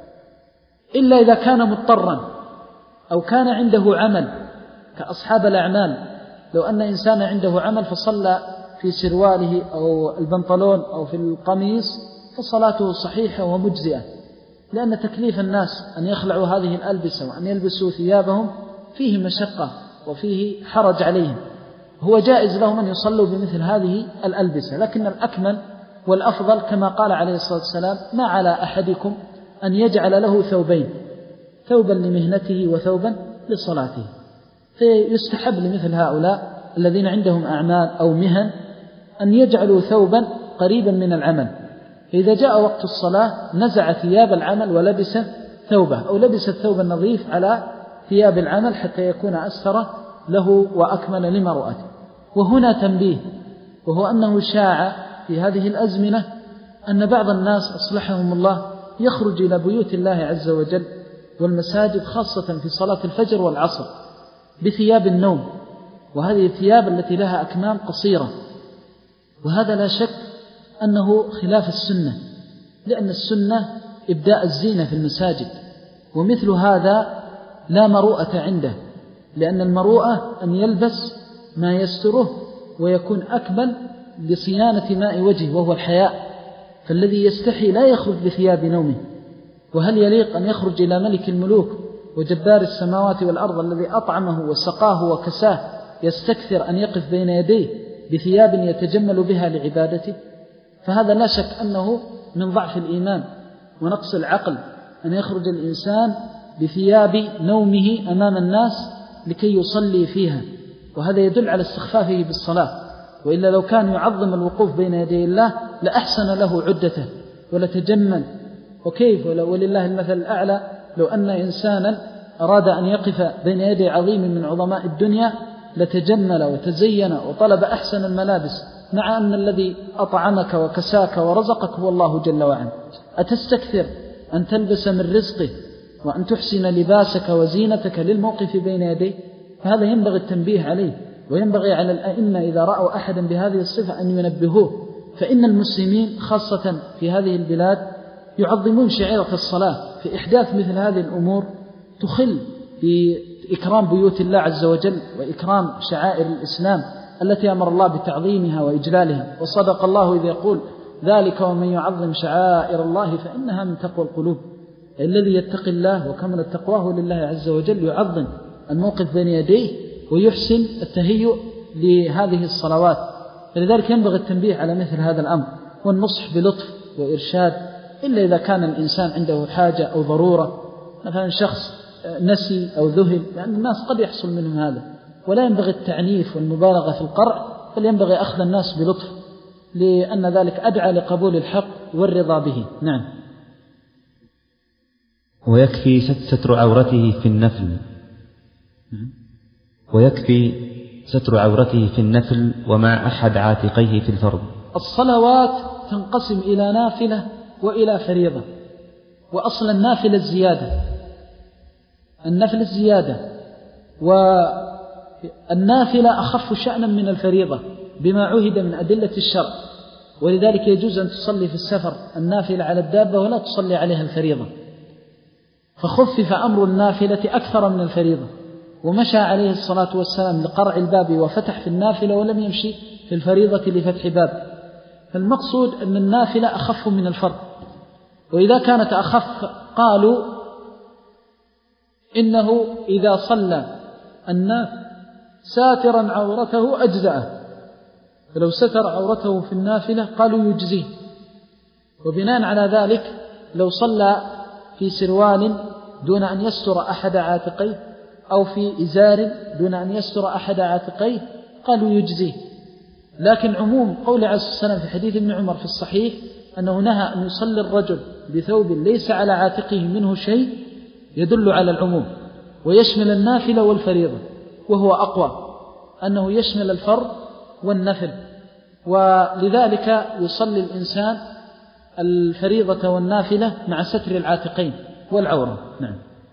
إلا إذا كان مضطرا أو كان عنده عمل كأصحاب الأعمال. لو أن إنسان عنده عمل فصلى في سرواله أو البنطلون أو في القميص فصلاته صحيحة ومجزئة، لأن تكليف الناس أن يخلعوا هذه الألبسة وأن يلبسوا ثيابهم فيه مشقة وفيه حرج عليهم. هو جائز لهم أن يصلوا بمثل هذه الألبسة، لكن الأكمل والأفضل كما قال عليه الصلاة والسلام ما على أحدكم أن يجعل له ثوبين، ثوبا لمهنته وثوبا لصلاته. فيستحب لمثل هؤلاء الذين عندهم أعمال أو مهن أن يجعلوا ثوبا قريبا من العمل، فإذا جاء وقت الصلاة نزع ثياب العمل ولبس ثوبه، أو لبس الثوب النظيف على ثياب العمل حتى يكون أستر له وأكمل لمرؤته. وهنا تنبيه، وهو أنه شاع في هذه الأزمنة أن بعض الناس أصلحهم الله يخرج إلى بيوت الله عز وجل والمساجد خاصة في صلاة الفجر والعصر بثياب النوم، وهذه الثياب التي لها أكمام قصيرة، وهذا لا شك أنه خلاف السنة، لأن السنة إبداء الزينة في المساجد، ومثل هذا لا مروءة عنده، لأن المروءة أن يلبس ما يستره ويكون أكمل لصيانة ماء وجهه وهو الحياء. فالذي يستحي لا يخرج بثياب نومه. وهل يليق أن يخرج إلى ملك الملوك وجبار السماوات والأرض الذي أطعمه وسقاه وكساه يستكثر أن يقف بين يديه بثياب يتجمل بها لعبادته؟ فهذا لا شك أنه من ضعف الإيمان ونقص العقل أن يخرج الإنسان بثياب نومه أمام الناس لكي يصلي فيها، وهذا يدل على استخفافه بالصلاة. وإلا لو كان يعظم الوقوف بين يدي الله لأحسن له عدته ولتجمل. وكيف ولله المثل الأعلى لو أن إنسانا أراد أن يقف بين يدي عظيم من عظماء الدنيا لتجمل وتزين وطلب أحسن الملابس، مع أن الذي أطعمك وكساك ورزقك هو الله جل وعلا. أتستكثر أن تلبس من رزقه وأن تحسن لباسك وزينتك للموقف بين يديه؟ فهذا ينبغي التنبيه عليه، وينبغي على الأئمة إذا رأوا أحدا بهذه الصفة أن ينبهوه. فإن المسلمين خاصة في هذه البلاد يعظمون شعيرة الصلاة، في إحداث مثل هذه الأمور تخل بإكرام بيوت الله عز وجل وإكرام شعائر الإسلام التي أمر الله بتعظيمها وإجلالها. وصدق الله إذ يقول ذلك ومن يعظم شعائر الله فإنها من تقوى القلوب. الذي يتقي الله وكمل تقواه لله عز وجل يعظم الموقف بين يديه ويحسن التهيؤ لهذه الصلوات. فلذلك ينبغي التنبيه على مثل هذا الأمر والنصح بلطف وإرشاد إلا إذا كان الإنسان عنده حاجة أو ضرورة، مثلا شخص نسي أو ذهل، لأن الناس قد يحصل منهم هذا، ولا ينبغي التعنيف والمبالغة في القرع، بل ينبغي أخذ الناس بلطف، لأن ذلك أدعى لقبول الحق والرضا به. نعم. ويكفي ستر عورته في النفل ويكفي ستر عورته في النفل ومع أحد عاتقيه في الفرض. الصلوات تنقسم إلى نافلة وإلى فريضة، وأصل النافلة الزيادة، النفل الزيادة، والنافلة أخف شأنا من الفريضة بما عهد من أدلة الشرع، ولذلك يجوز أن تصلي في السفر النافلة على الدابة ولا تصلي عليها الفريضة، فخفف أمر النافلة أكثر من الفريضة، ومشى عليه الصلاة والسلام لقرع الباب وفتح في النافلة ولم يمشي في الفريضة لفتح باب. فالمقصود أن النافلة أخف من الفرض، وإذا كانت أخف قالوا إنه إذا صلى النافل ساترا عورته أجزأه، فلو ستر عورته في النافلة قالوا يجزيه. وبناء على ذلك لو صلى في سروال دون أن يستر أحد عاتقيه أو في إزار دون أن يستر أحد عاتقيه قالوا يجزيه. لكن عموم قول عليه الصلاة والسلام في حديث ابن عمر في الصحيح أنه نهى أن يصلي الرجل بثوب ليس على عاتقه منه شيء يدل على العموم، ويشمل النافلة والفريضة، وهو أقوى أنه يشمل الفرض والنفل، ولذلك يصلي الإنسان الفريضة والنافلة مع ستر العاتقين والعورة. نعم.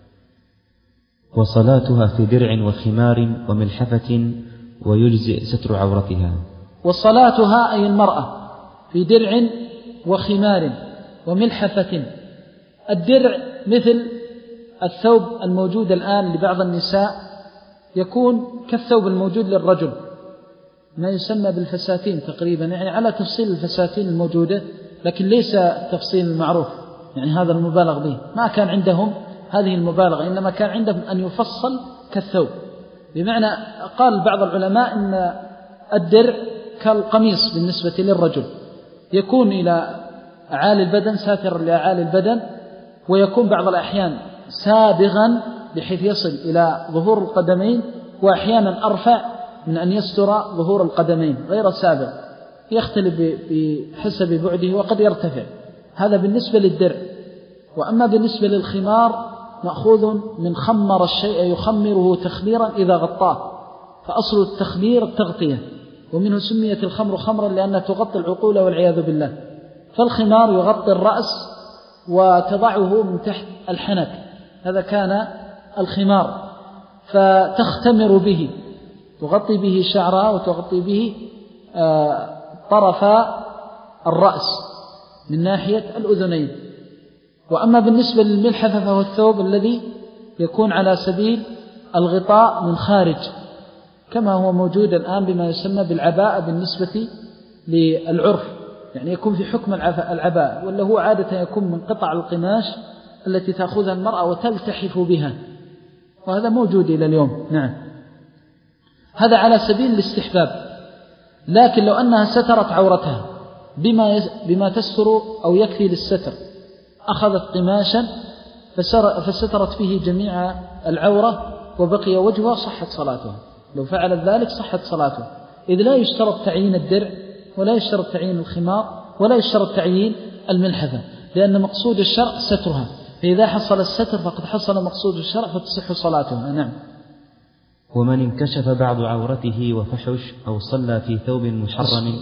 وصلاتها في درع وخمار وملحفة ويجزئ ستر عورتها. وصلاتها أي المرأة في درع وخمار وملحفة. الدرع مثل الثوب الموجود الآن لبعض النساء، يكون كالثوب الموجود للرجل، ما يسمى بالفساتين تقريبا، يعني على تفصيل الفساتين الموجودة، لكن ليس التفصيل المعروف، يعني هذا المبالغ به، ما كان عندهم هذه المبالغة، إنما كان عندهم أن يفصل كالثوب. بمعنى قال بعض العلماء أن الدرع كالقميص بالنسبة للرجل، يكون إلى أعالي البدن، ساتر لأعالي البدن، ويكون بعض الأحيان سابغا بحيث يصل إلى ظهور القدمين، وأحيانا أرفع من أن يستر ظهور القدمين غير سابغ، يختلف بحسب بعده وقد يرتفع. هذا بالنسبة للدرع. وأما بالنسبة للخمار مأخوذ من خمر الشيء يخمره تخميرا إذا غطاه، فأصل التخمير التغطية، ومنه سميت الخمر خمرا لأنها تغطي العقول والعياذ بالله. فالخمار يغطي الرأس وتضعه من تحت الحنك، هذا كان الخمار، فتختمر به، تغطي به شعرها وتغطي به طرف الرأس من ناحية الأذنين. وأما بالنسبة للملحفة فهو الثوب الذي يكون على سبيل الغطاء من خارج، كما هو موجود الآن بما يسمى بالعباءة بالنسبة للعرف، يعني يكون في حكم العباءة، ولا هو عادة يكون من قطع القماش التي تأخذها المرأة وتلتحف بها، وهذا موجود إلى اليوم. نعم. هذا على سبيل الاستحباب. لكن لو أنها سترت عورتها بما بما تستر أو يكفي للستر، أخذت قماشا فسترت فيه جميع العورة وبقي وجهها، صحت صلاتها. لو فعلت ذلك صحت صلاتها، إذ لا يشترط تعيين الدرع، ولا يشترط تعيين الخمار، ولا يشترط تعيين الملحفة، لأن مقصود الشرع سترها، فإذا حصل الستر فقد حصل مقصود الشرع فتصح صلاتها. نعم. ومن انكشف بعض عورته وفحش أو صلى في ثوب محرم.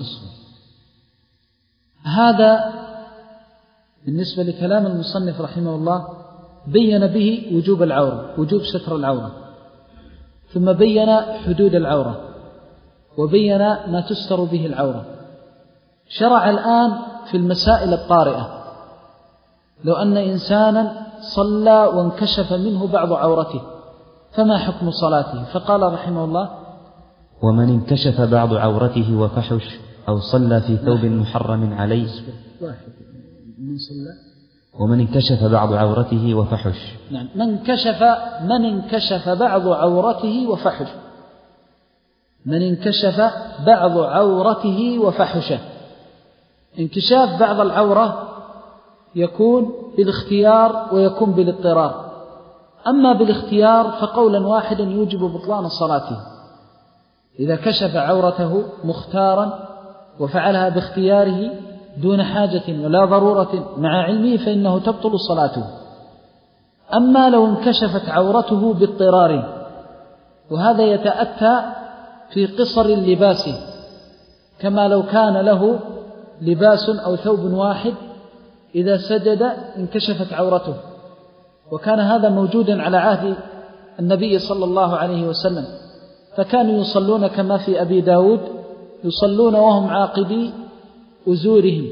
هذا بالنسبة لكلام المصنف رحمه الله بين به وجوب العورة، وجوب ستر العورة، ثم بين حدود العورة، وبين ما تستر به العورة. شرع الآن في المسائل الطارئة. لو أن إنسانا صلى وانكشف منه بعض عورته فما حكم صلاته؟ فقال رحمه الله: ومن انكشف بعض عورته وفحش أو صلى في ثوب محرم عليه. من صلى ومن انكشف بعض عورته وفحش. نعم. من كشف من انكشف بعض عورته وفحش. من انكشف بعض عورته وفحش. انكشاف بعض العورة يكون بالاختيار ويكون بالاضطرار. أما بالاختيار فقولا واحدا يوجب بطلان صلاته، إذا كشف عورته مختارا وفعلها باختياره دون حاجة ولا ضرورة مع علمه فإنه تبطل صلاته. أما لو انكشفت عورته باضطرار، وهذا يتأتى في قصر اللباس، كما لو كان له لباس أو ثوب واحد إذا سجد انكشفت عورته، وكان هذا موجودا على عهد النبي صلى الله عليه وسلم، فكانوا يصلون كما في أبي داود يصلون وهم عاقبي أزورهم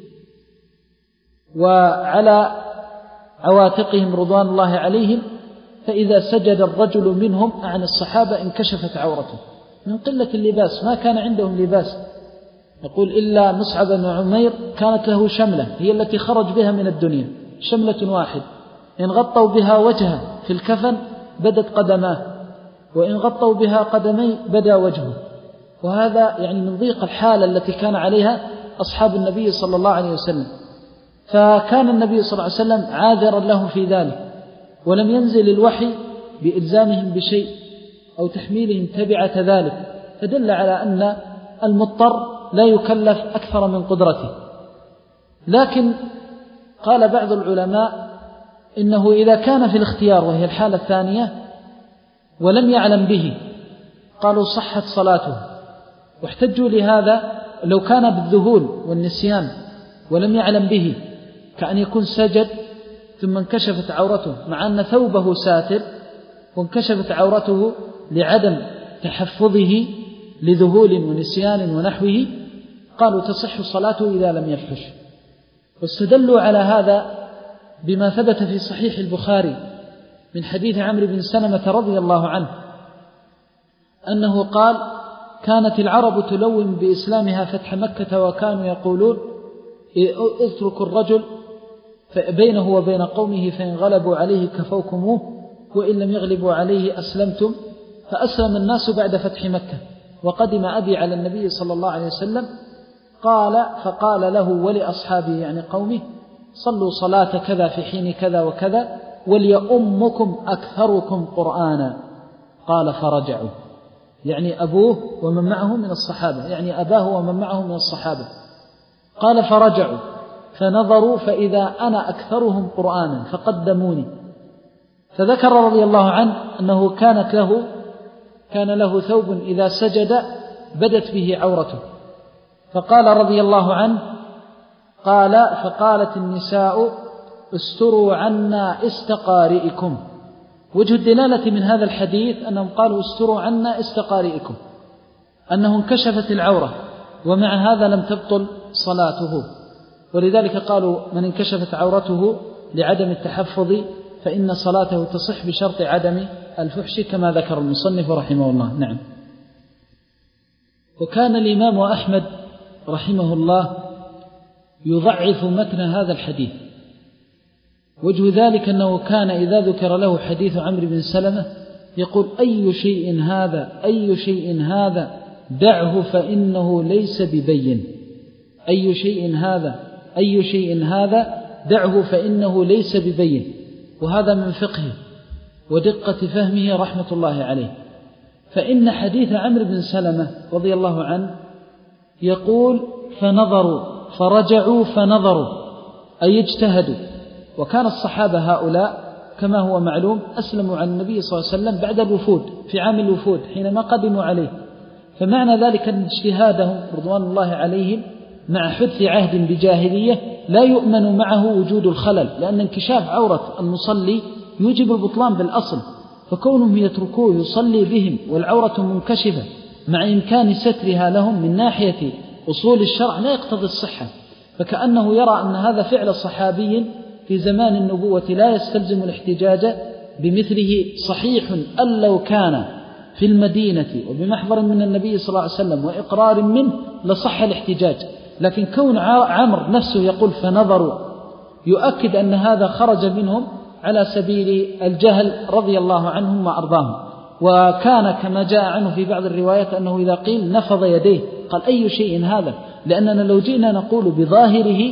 وعلى عواتقهم رضوان الله عليهم، فإذا سجد الرجل منهم عن الصحابة انكشفت عورته من قلة اللباس، ما كان عندهم لباس. يقول إلا مصعب بن عمير كانت له شملة هي التي خرج بها من الدنيا، شملة واحد إن غطوا بها وجهه في الكفن بدت قدماه، وإن غطوا بها قدمي بدا وجهه. وهذا يعني من ضيق الحالة التي كان عليها أصحاب النبي صلى الله عليه وسلم، فكان النبي صلى الله عليه وسلم عاذرا لهم في ذلك، ولم ينزل الوحي بإلزامهم بشيء أو تحميلهم تبعة ذلك، فدل على أن المضطر لا يكلف أكثر من قدرته. لكن قال بعض العلماء إنه إذا كان في الاختيار وهي الحالة الثانية ولم يعلم به قالوا صحت صلاته، واحتجوا لهذا لو كان بالذهول والنسيان ولم يعلم به، كأن يكون سجد ثم انكشفت عورته مع أن ثوبه ساتر وانكشفت عورته لعدم تحفظه لذهول ونسيان ونحوه، قالوا تصح صلاته إذا لم يفحش. واستدلوا على هذا بما ثبت في صحيح البخاري من حديث عمرو بن سلمة رضي الله عنه أنه قال كانت العرب تلوم بإسلامها فتح مكة، وكانوا يقولون اتركوا الرجل بينه وبين قومه فإن غلبوا عليه كفوكموه وإن لم يغلبوا عليه أسلمتم، فأسلم الناس بعد فتح مكة. وقدم أبي على النبي صلى الله عليه وسلم قال فقال له ولأصحابه يعني قومه صلوا صلاة كذا في حين كذا وكذا وليؤمكم أكثركم قرآنا، قال فرجعوا، يعني أبوه ومن معه من الصحابة، يعني أباه ومن معه من الصحابة، قال فرجعوا فنظروا فإذا أنا أكثرهم قرآنا فقدموني. فذكر رضي الله عنه أنه كانت له كان له ثوب إذا سجد بدت به عورته، فقال رضي الله عنه قال فقالت النساء استروا عنا استقارئكم. وجه الدلالة من هذا الحديث أنهم قالوا استروا عنا استقارئكم، أنه انكشفت العورة ومع هذا لم تبطل صلاته، ولذلك قالوا من انكشفت عورته لعدم التحفظ فإن صلاته تصح بشرط عدم الفحش كما ذكر المصنف رحمه الله. نعم. وكان الإمام أحمد رحمه الله يضعف متن هذا الحديث، وجه ذلك أنه كان إذا ذكر له حديث عمرو بن سلمة يقول أي شيء هذا أي شيء هذا دعه فإنه ليس ببين، أي شيء هذا أي شيء هذا دعه فإنه ليس ببين. وهذا من فقهه ودقة فهمه رحمة الله عليه، فإن حديث عمرو بن سلمة رضي الله عنه يقول فنظروا فرجعوا فنظروا أي اجتهدوا، وكان الصحابة هؤلاء كما هو معلوم أسلموا عن النبي صلى الله عليه وسلم بعد الوفود في عام الوفود حينما قدموا عليه، فمعنى ذلك أن اجتهادهم رضوان الله عليهم مع حدث عهد بجاهلية لا يؤمن معه وجود الخلل، لأن انكشاف عورة المصلي يوجب البطلان بالأصل، فكونهم يتركوه يصلي بهم والعورة منكشفة مع إمكان سترها لهم من ناحية أصول الشرع لا يقتضي الصحة، فكأنه يرى أن هذا فعل صحابي في زمان النبوة لا يستلزم الاحتجاج بمثله. صحيح أن لو كان في المدينة وبمحضر من النبي صلى الله عليه وسلم وإقرار منه لصح الاحتجاج، لكن كون عمرو نفسه يقول فنظروا يؤكد أن هذا خرج منهم على سبيل الجهل رضي الله عنهم وأرضاهم. وكان كما جاء عنه في بعض الروايات أنه إذا قيل نفض يديه قال أي شيء هذا، لأننا لو جئنا نقول بظاهره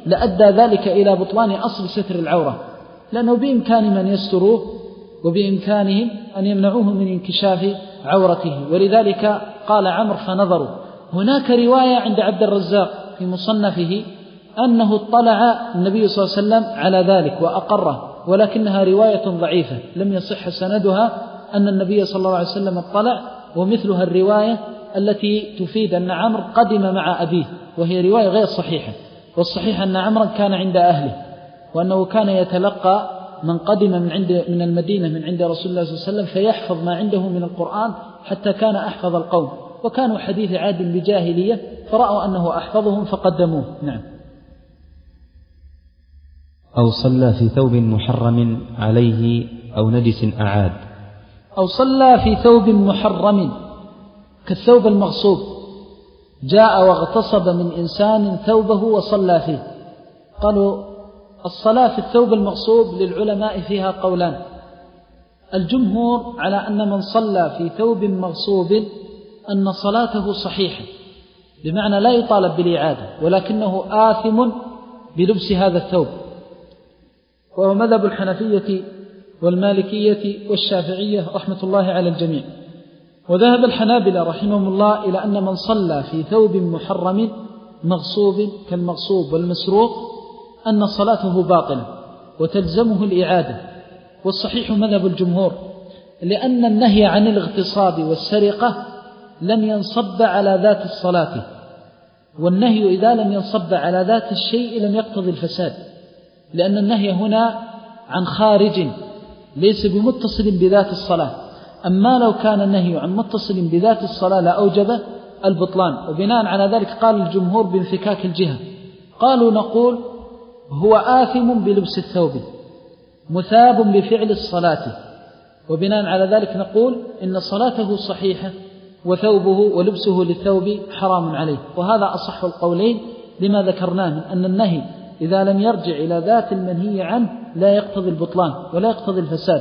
لأدى ذلك إلى بطلان أصل ستر العورة، لأنه بإمكان من يستروه وبإمكانهم أن يمنعوه من انكشاف عورته. ولذلك قال عمرو فنظروا. هناك رواية عند عبد الرزاق في مصنفه أنه اطلع النبي صلى الله عليه وسلم على ذلك وأقره، ولكنها رواية ضعيفة لم يصح سندها أن النبي صلى الله عليه وسلم اطلع، ومثلها الرواية التي تفيد أن عمرو قدم مع أبيه، وهي رواية غير صحيحة. والصحيح أن عمرو كان عند أهله، وأنه كان يتلقى من قدم من عند من المدينة من عند رسول الله صلى الله عليه وسلم فيحفظ ما عنده من القرآن حتى كان أحفظ القوم، وكانوا حديث عهد بجاهلية فرأوا أنه أحفظهم فقدموه. نعم. أو صلى في ثوب محرم عليه أو نجس أعاد. أو صلى في ثوب محرم كالثوب المغصوب، جاء واغتصب من إنسان ثوبه وصلى فيه. قالوا الصلاة في الثوب المغصوب للعلماء فيها قولان. الجمهور على أن من صلى في ثوب مغصوب أن صلاته صحيحة، بمعنى لا يطالب بالإعادة، ولكنه آثم بلبس هذا الثوب، وهو مذهب الحنفية والمالكية والشافعية رحمة الله على الجميع. وذهب الحنابلة رحمهم الله إلى أن من صلى في ثوب محرم مغصوب كالمغصوب والمسروق أن صلاته باطلة وتلزمه الإعادة. والصحيح مذهب الجمهور، لأن النهي عن الاغتصاب والسرقة لم ينصب على ذات الصلاة، والنهي إذا لم ينصب على ذات الشيء لم يقتضي الفساد، لأن النهي هنا عن خارج ليس بمتصل بذات الصلاة. أما لو كان النهي عن متصل بذات الصلاة لأوجب البطلان. وبناء على ذلك قال الجمهور بانفكاك الجهة، قالوا نقول هو آثم بلبس الثوب مثاب بفعل الصلاة، وبناء على ذلك نقول إن صلاته صحيحة وثوبه ولبسه للثوب حرام عليه. وهذا أصح القولين لما ذكرناه من أن النهي إذا لم يرجع إلى ذات المنهي عنه لا يقتضي البطلان ولا يقتضي الفساد،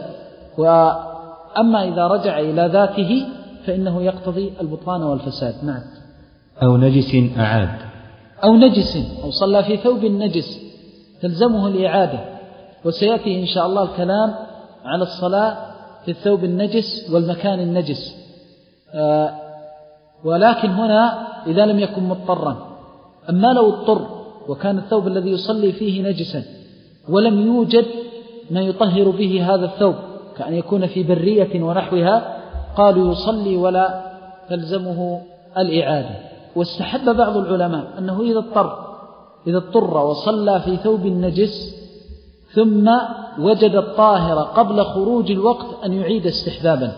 وأما إذا رجع إلى ذاته فإنه يقتضي البطلان والفساد. نعم. أو نجس أعاد. أو نجس، أو صلى في ثوب نجس تلزمه الإعادة، وسيأتي إن شاء الله الكلام على الصلاة في الثوب النجس والمكان النجس. آه ولكن هنا إذا لم يكن مضطرا. أما لو اضطر وكان الثوب الذي يصلي فيه نجسا ولم يوجد ما يطهر به هذا الثوب كأن يكون في برية ونحوها، قالوا يصلي ولا تلزمه الإعادة. واستحب بعض العلماء أنه إذا اضطر إذا اضطر وصلى في ثوب نجس ثم وجد الطاهر قبل خروج الوقت أن يعيد استحبابا،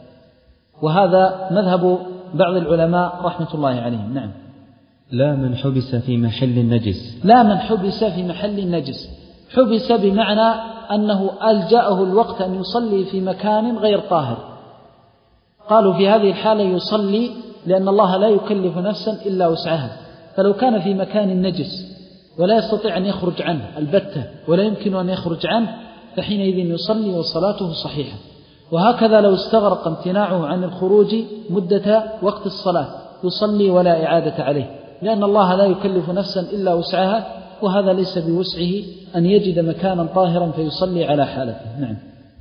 وهذا مذهب بعض العلماء رحمة الله عليهم. نعم. لا من حبس في محل النجس. لا من حبس في محل النجس، حبس بمعنى أنه ألجأه الوقت أن يصلي في مكان غير طاهر. قالوا في هذه الحالة يصلي، لأن الله لا يكلف نفسا إلا وسعها. فلو كان في مكان نجس ولا يستطيع أن يخرج عنه البتة ولا يمكن أن يخرج عنه فحينئذ يصلي وصلاته صحيحة. وهكذا لو استغرق امتناعه عن الخروج مدة وقت الصلاة يصلي ولا إعادة عليه، لأن الله لا يكلف نفسا إلا وسعها، وهذا ليس بوسعه أن يجد مكانا طاهرا فيصلي على حالته. نعم.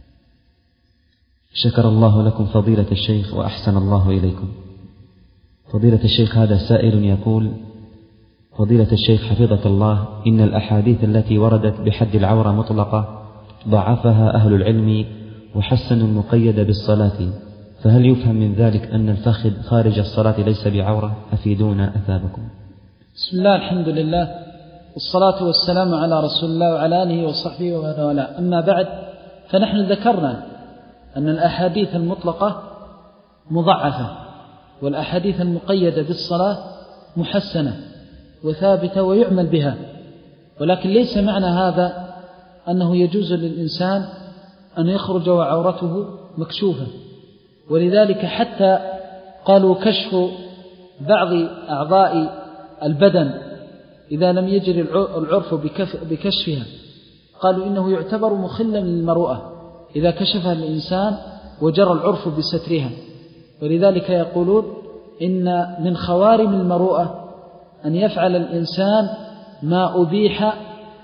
شكر الله لكم فضيلة الشيخ وأحسن الله إليكم. فضيلة الشيخ، هذا سائل يقول: فضيلة الشيخ حفظك الله، إن الأحاديث التي وردت بحد العورة مطلقة ضعفها أهل العلم وحسنوا المقيد بالصلاة، فهل يفهم من ذلك أن الفخذ خارج الصلاة ليس بعورة؟ أفيدونا أثابكم. بسم الله، الحمد لله، والصلاة والسلام على رسول الله وعلى آله وصحبه ومن والاه. أما بعد، فنحن ذكرنا أن الأحاديث المطلقة مضعفة، والأحاديث المقيدة بالصلاة محسنة وثابتة ويعمل بها، ولكن ليس معنى هذا أنه يجوز للإنسان أن يخرج وعورته مكشوفة. ولذلك حتى قالوا كشف بعض أعضاء البدن إذا لم يجري العرف بكشفها قالوا إنه يعتبر مخلا للمروءة إذا كشفها الإنسان وجرى العرف بسترها. ولذلك يقولون إن من خوارم المروءة أن يفعل الإنسان ما أبيح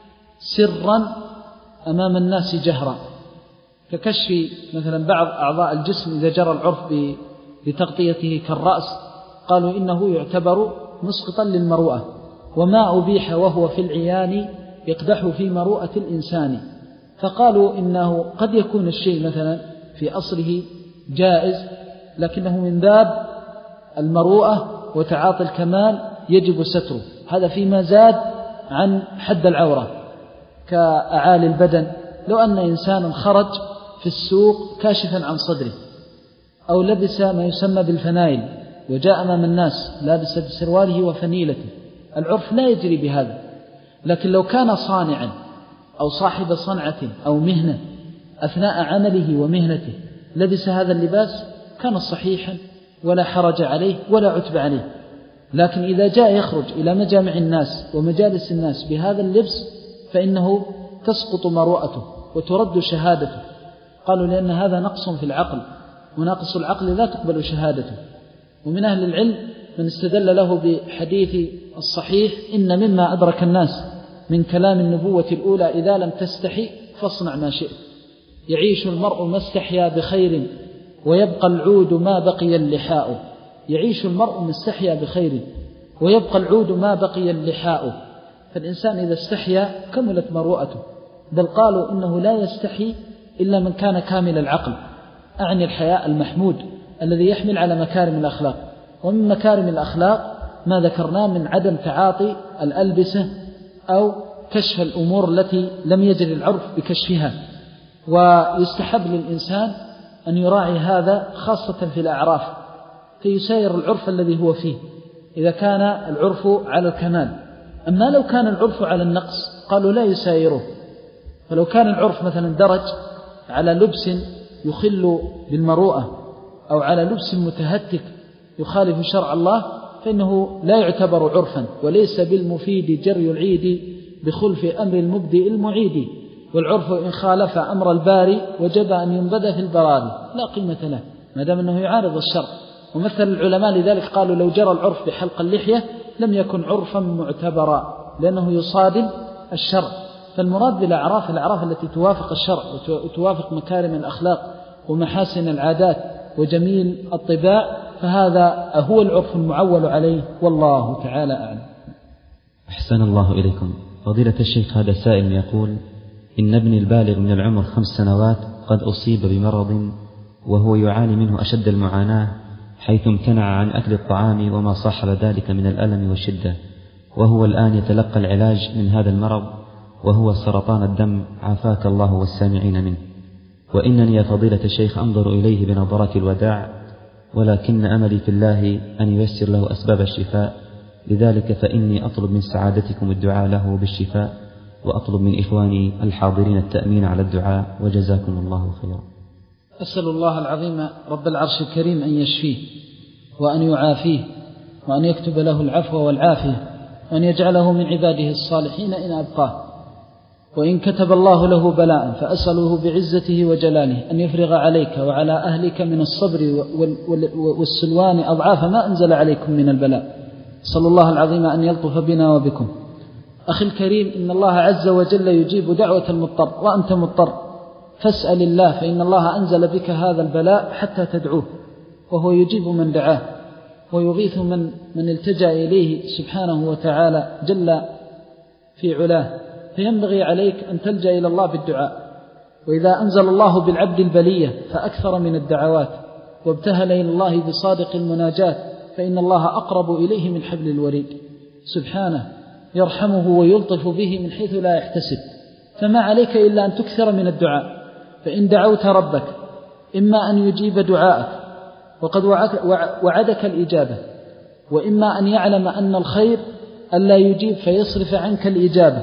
سرا أمام الناس جهرا، ككشف مثلا بعض أعضاء الجسم إذا جرى العرف بتغطيته كالرأس، قالوا إنه يعتبر مسقطا للمروءة. وما أبيح وهو في العيان يقدح في مروءة الإنسان، فقالوا إنه قد يكون الشيء مثلا في أصله جائز لكنه من باب المروءة وتعاطي الكمال يجب ستره، هذا فيما زاد عن حد العورة كأعالي البدن. لو أن إنسانا خرج في السوق كاشفا عن صدره أو لبس ما يسمى بالفنايل وجاء أمام الناس لابس بسرواله وفنيلته، العرف لا يجري بهذا. لكن لو كان صانعا أو صاحب صنعة أو مهنة أثناء عمله ومهنته لبس هذا اللباس كان صحيحا ولا حرج عليه ولا عتب عليه. لكن إذا جاء يخرج إلى مجامع الناس ومجالس الناس بهذا اللبس فإنه تسقط مروءته وترد شهادته. قالوا لأن هذا نقص في العقل، وناقص العقل لا تقبل شهادته. ومن أهل العلم من استدل له بحديث الصحيح إن مما أدرك الناس من كلام النبوة الأولى إذا لم تستحي فاصنع ما شئت، يعيش المرء ما استحيا بخير ويبقى العود ما بقي اللحاء. يعيش المرء ما استحيا بخير ويبقى العود ما بقي اللحاء. فالإنسان إذا استحيا كملت مروءته، بل قالوا إنه لا يستحي إلا من كان كامل العقل، أعني الحياء المحمود الذي يحمل على مكارم الأخلاق. ومن مكارم الأخلاق ما ذكرناه من عدم تعاطي الألبسة أو كشف الأمور التي لم يجري العرف بكشفها. ويستحب للإنسان أن يراعي هذا خاصة في الأعراف، فيسير العرف الذي هو فيه إذا كان العرف على الكمال. أما لو كان العرف على النقص قالوا لا يسايره. فلو كان العرف مثلا درج على لبس يخل بالمروءة أو على لبس متهتك يخالف شرع الله فإنه لا يعتبر عرفا، وليس بالمفيد جري العيد بخلف أمر المبدئ المعيد. والعرف إن خالف أمر الباري وجب أن ينبذ في البراري، لا قيمة له ما دام أنه يعارض الشرع. ومثل العلماء لذلك قالوا لو جرى العرف بحلق اللحية لم يكن عرفا معتبرا لأنه يصادم الشرع. فالمراد بالأعراف الأعراف التي توافق الشرع وتوافق مكارم الأخلاق ومحاسن العادات وجميل الطباع، فهذا هو العرف المعول عليه، والله تعالى أعلم. أحسن الله إليكم. فضيلة الشيخ، هذا سائل يقول: إن ابني البالغ من العمر خمس سنوات قد أصيب بمرض وهو يعاني منه أشد المعاناة، حيث امتنع عن أكل الطعام وما صاحب ذلك من الألم والشدة، وهو الآن يتلقى العلاج من هذا المرض وهو سرطان الدم، عافاك الله والسامعين منه. وإنني يا فضيلة الشيخ أنظر إليه بنظرات الوداع، ولكن أملي في الله أن ييسر له أسباب الشفاء، لذلك فإني أطلب من سعادتكم الدعاء له بالشفاء، وأطلب من إخواني الحاضرين التأمين على الدعاء، وجزاكم الله خيرا. أسأل الله العظيم رب العرش الكريم أن يشفيه وأن يعافيه وأن يكتب له العفو والعافية وأن يجعله من عباده الصالحين إن أبقاه. وإن كتب الله له بلاء فأسأله بعزته وجلاله أن يفرغ عليك وعلى أهلك من الصبر والسلوان أضعاف ما أنزل عليكم من البلاء. صلى الله العظيم أن يلطف بنا وبكم. أخي الكريم، إن الله عز وجل يجيب دعوة المضطر، وأنت مضطر فاسأل الله، فإن الله أنزل بك هذا البلاء حتى تدعوه، وهو يجيب من دعاه ويغيث من, من التجأ إليه سبحانه وتعالى جل في علاه. فينبغي عليك أن تلجأ إلى الله بالدعاء. وإذا أنزل الله بالعبد البلية فأكثر من الدعوات وابتهل إلى الله بصادق المناجات، فإن الله أقرب إليه من حبل الوريد سبحانه، يرحمه ويلطف به من حيث لا يحتسب. فما عليك إلا أن تكثر من الدعاء. فإن دعوت ربك إما أن يجيب دعاءك وقد وعدك الإجابة، وإما أن يعلم أن الخير ألا يجيب فيصرف عنك الإجابة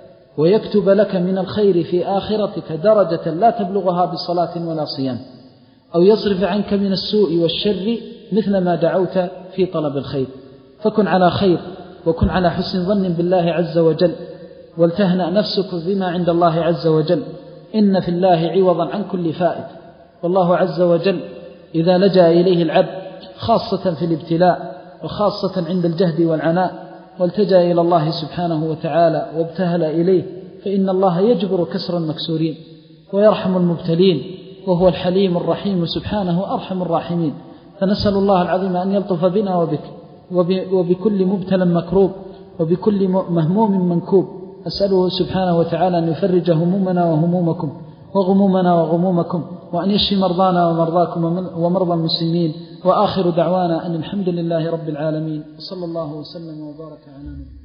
ويكتب لك من الخير في آخرتك درجة لا تبلغها بصلاة ولا صيام، أو يصرف عنك من السوء والشر مثل ما دعوت في طلب الخير. فكن على خير وكن على حسن ظن بالله عز وجل، ولتهنأ نفسك بما عند الله عز وجل. إن في الله عوضا عن كل فائت. والله عز وجل إذا لجأ إليه العبد خاصة في الابتلاء وخاصة عند الجهد والعناء والتجأ إلى الله سبحانه وتعالى وابتهل إليه، فإن الله يجبر كسر المكسورين ويرحم المبتلين، وهو الحليم الرحيم سبحانه أرحم الراحمين. فنسأل الله العظيم أن يلطف بنا وبك وبكل مبتلى مكروب وبكل مهموم منكوب. أسأله سبحانه وتعالى أن يفرج همومنا وهمومكم وغمومنا وغمومكم، وأن يشفي مرضانا ومرضاكم ومرضى المسلمين. وآخر دعوانا أن الحمد لله رب العالمين، صلى الله وسلم وبارك على نبينا.